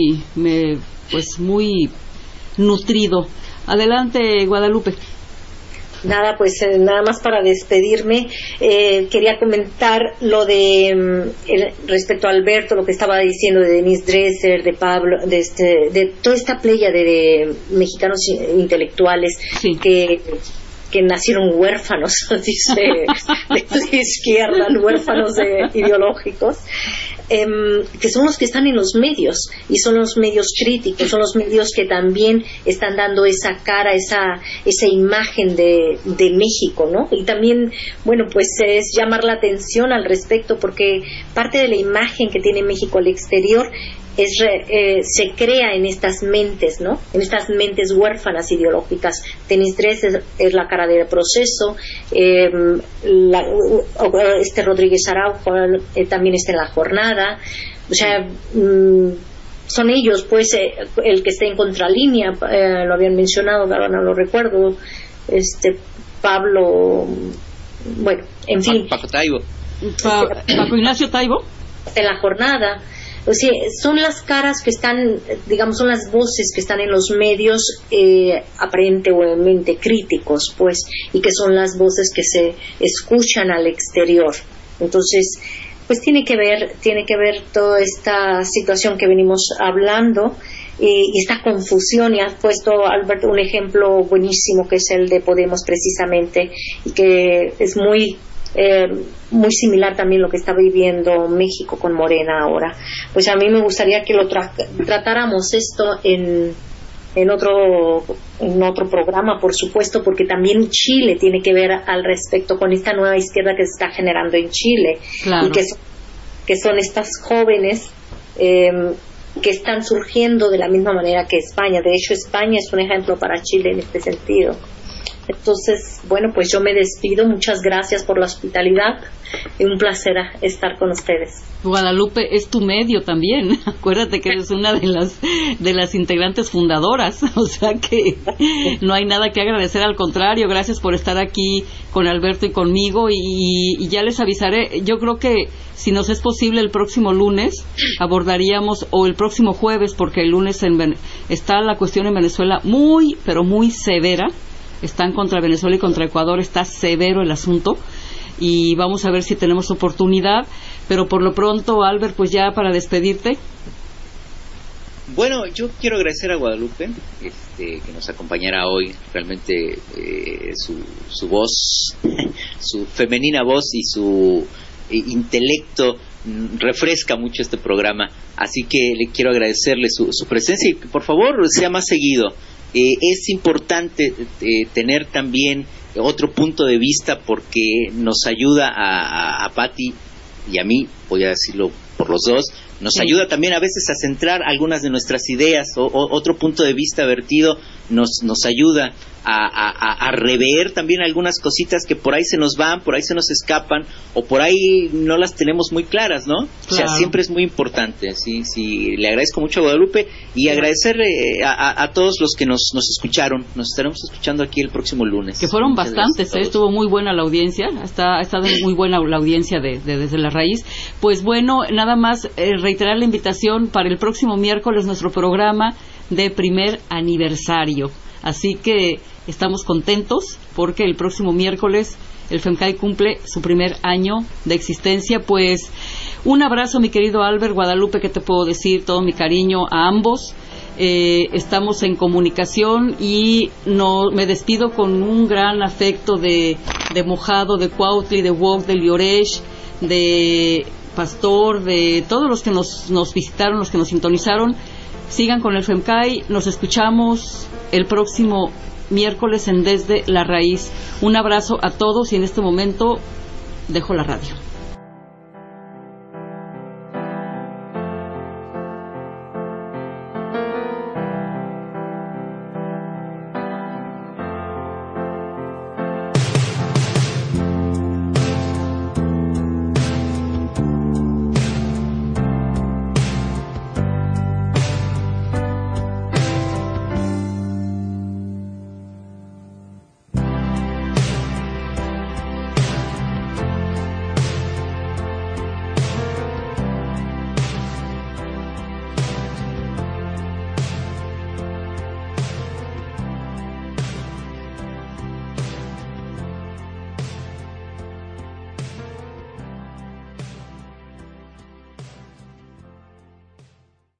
nutrido. Adelante, Guadalupe. Nada, pues nada más para despedirme, quería comentar lo de respecto a Alberto, lo que estaba diciendo de Denise Dresser, de Pablo, de toda esta playa de mexicanos intelectuales, sí, que nacieron huérfanos, dice de la izquierda, huérfanos ideológicos, que son los que están en los medios, y son los medios críticos, son los medios que también están dando esa cara, esa imagen de México, ¿no? Y también, bueno, pues es llamar la atención al respecto, porque parte de la imagen que tiene México al exterior se crea en estas mentes, ¿no? En estas mentes huérfanas ideológicas. Denise Dresser es la cara del Proceso, Rodríguez Araujo también está en La Jornada, o sea, son ellos, pues, el que está en contralínea, lo habían mencionado, ahora no lo recuerdo, Pablo, bueno, en fin. Paco Taibo. Paco Ignacio Taibo. En La Jornada. O sea, son las caras que están, digamos, son las voces que están en los medios aparentemente críticos, pues, y que son las voces que se escuchan al exterior. Entonces, pues tiene que ver toda esta situación que venimos hablando, y esta confusión, y has puesto, Alberto, un ejemplo buenísimo que es el de Podemos precisamente, y que es muy similar también lo que está viviendo México con Morena ahora. Pues a mí me gustaría que lo tratáramos esto en otro programa, por supuesto, porque también Chile tiene que ver al respecto con esta nueva izquierda que se está generando en Chile. Claro. Y que son estas jóvenes que están surgiendo de la misma manera que España. De hecho, España es un ejemplo para Chile en este sentido. Entonces, bueno, pues yo me despido. Muchas gracias por la hospitalidad y un placer estar con ustedes. Guadalupe, es tu medio también. Acuérdate que eres una de las integrantes fundadoras, o sea que no hay nada que agradecer, al contrario, gracias por estar aquí con Alberto y conmigo, y ya les avisaré. Yo creo que si nos es posible el próximo lunes abordaríamos, o el próximo jueves, porque el lunes está la cuestión en Venezuela muy, pero muy severa. Están contra Venezuela y contra Ecuador, está severo el asunto, y vamos a ver si tenemos oportunidad. Pero por lo pronto, Albert, pues ya para despedirte. Bueno, yo quiero agradecer a Guadalupe que nos acompañara hoy. Realmente su voz, su femenina voz y su intelecto refresca mucho este programa, así que le quiero agradecerle su presencia, y por favor sea más seguido. Es importante tener también otro punto de vista, porque nos ayuda a Patti y a mí, voy a decirlo por los dos, nos ayuda también a veces a centrar algunas de nuestras ideas, o otro punto de vista vertido nos ayuda a rever también algunas cositas que por ahí se nos van, por ahí se nos escapan, o por ahí no las tenemos muy claras, ¿no? Claro. O sea, siempre es muy importante. Sí, le agradezco mucho a Guadalupe, y agradecerle a todos los que nos escucharon. Nos estaremos escuchando aquí el próximo lunes. Que fueron muchas bastantes, estuvo muy buena la audiencia, ha estado muy buena la audiencia de Desde la Raíz. Pues bueno, nada más reiterar la invitación para el próximo miércoles, nuestro programa de primer aniversario. Así que estamos contentos porque el próximo miércoles el FEMCAI cumple su primer año de existencia. Pues un abrazo, mi querido Albert. Guadalupe, ¿qué te puedo decir? Todo mi cariño a ambos. Estamos en comunicación, y me despido con un gran afecto de Mojado, de Cuautli, de Wok, de Lloreix, de Pastor, de todos los que nos visitaron, los que nos sintonizaron. Sigan con el FEMCAI. Nos escuchamos el próximo miércoles en Desde la Raíz. Un abrazo a todos, y en este momento dejo la radio.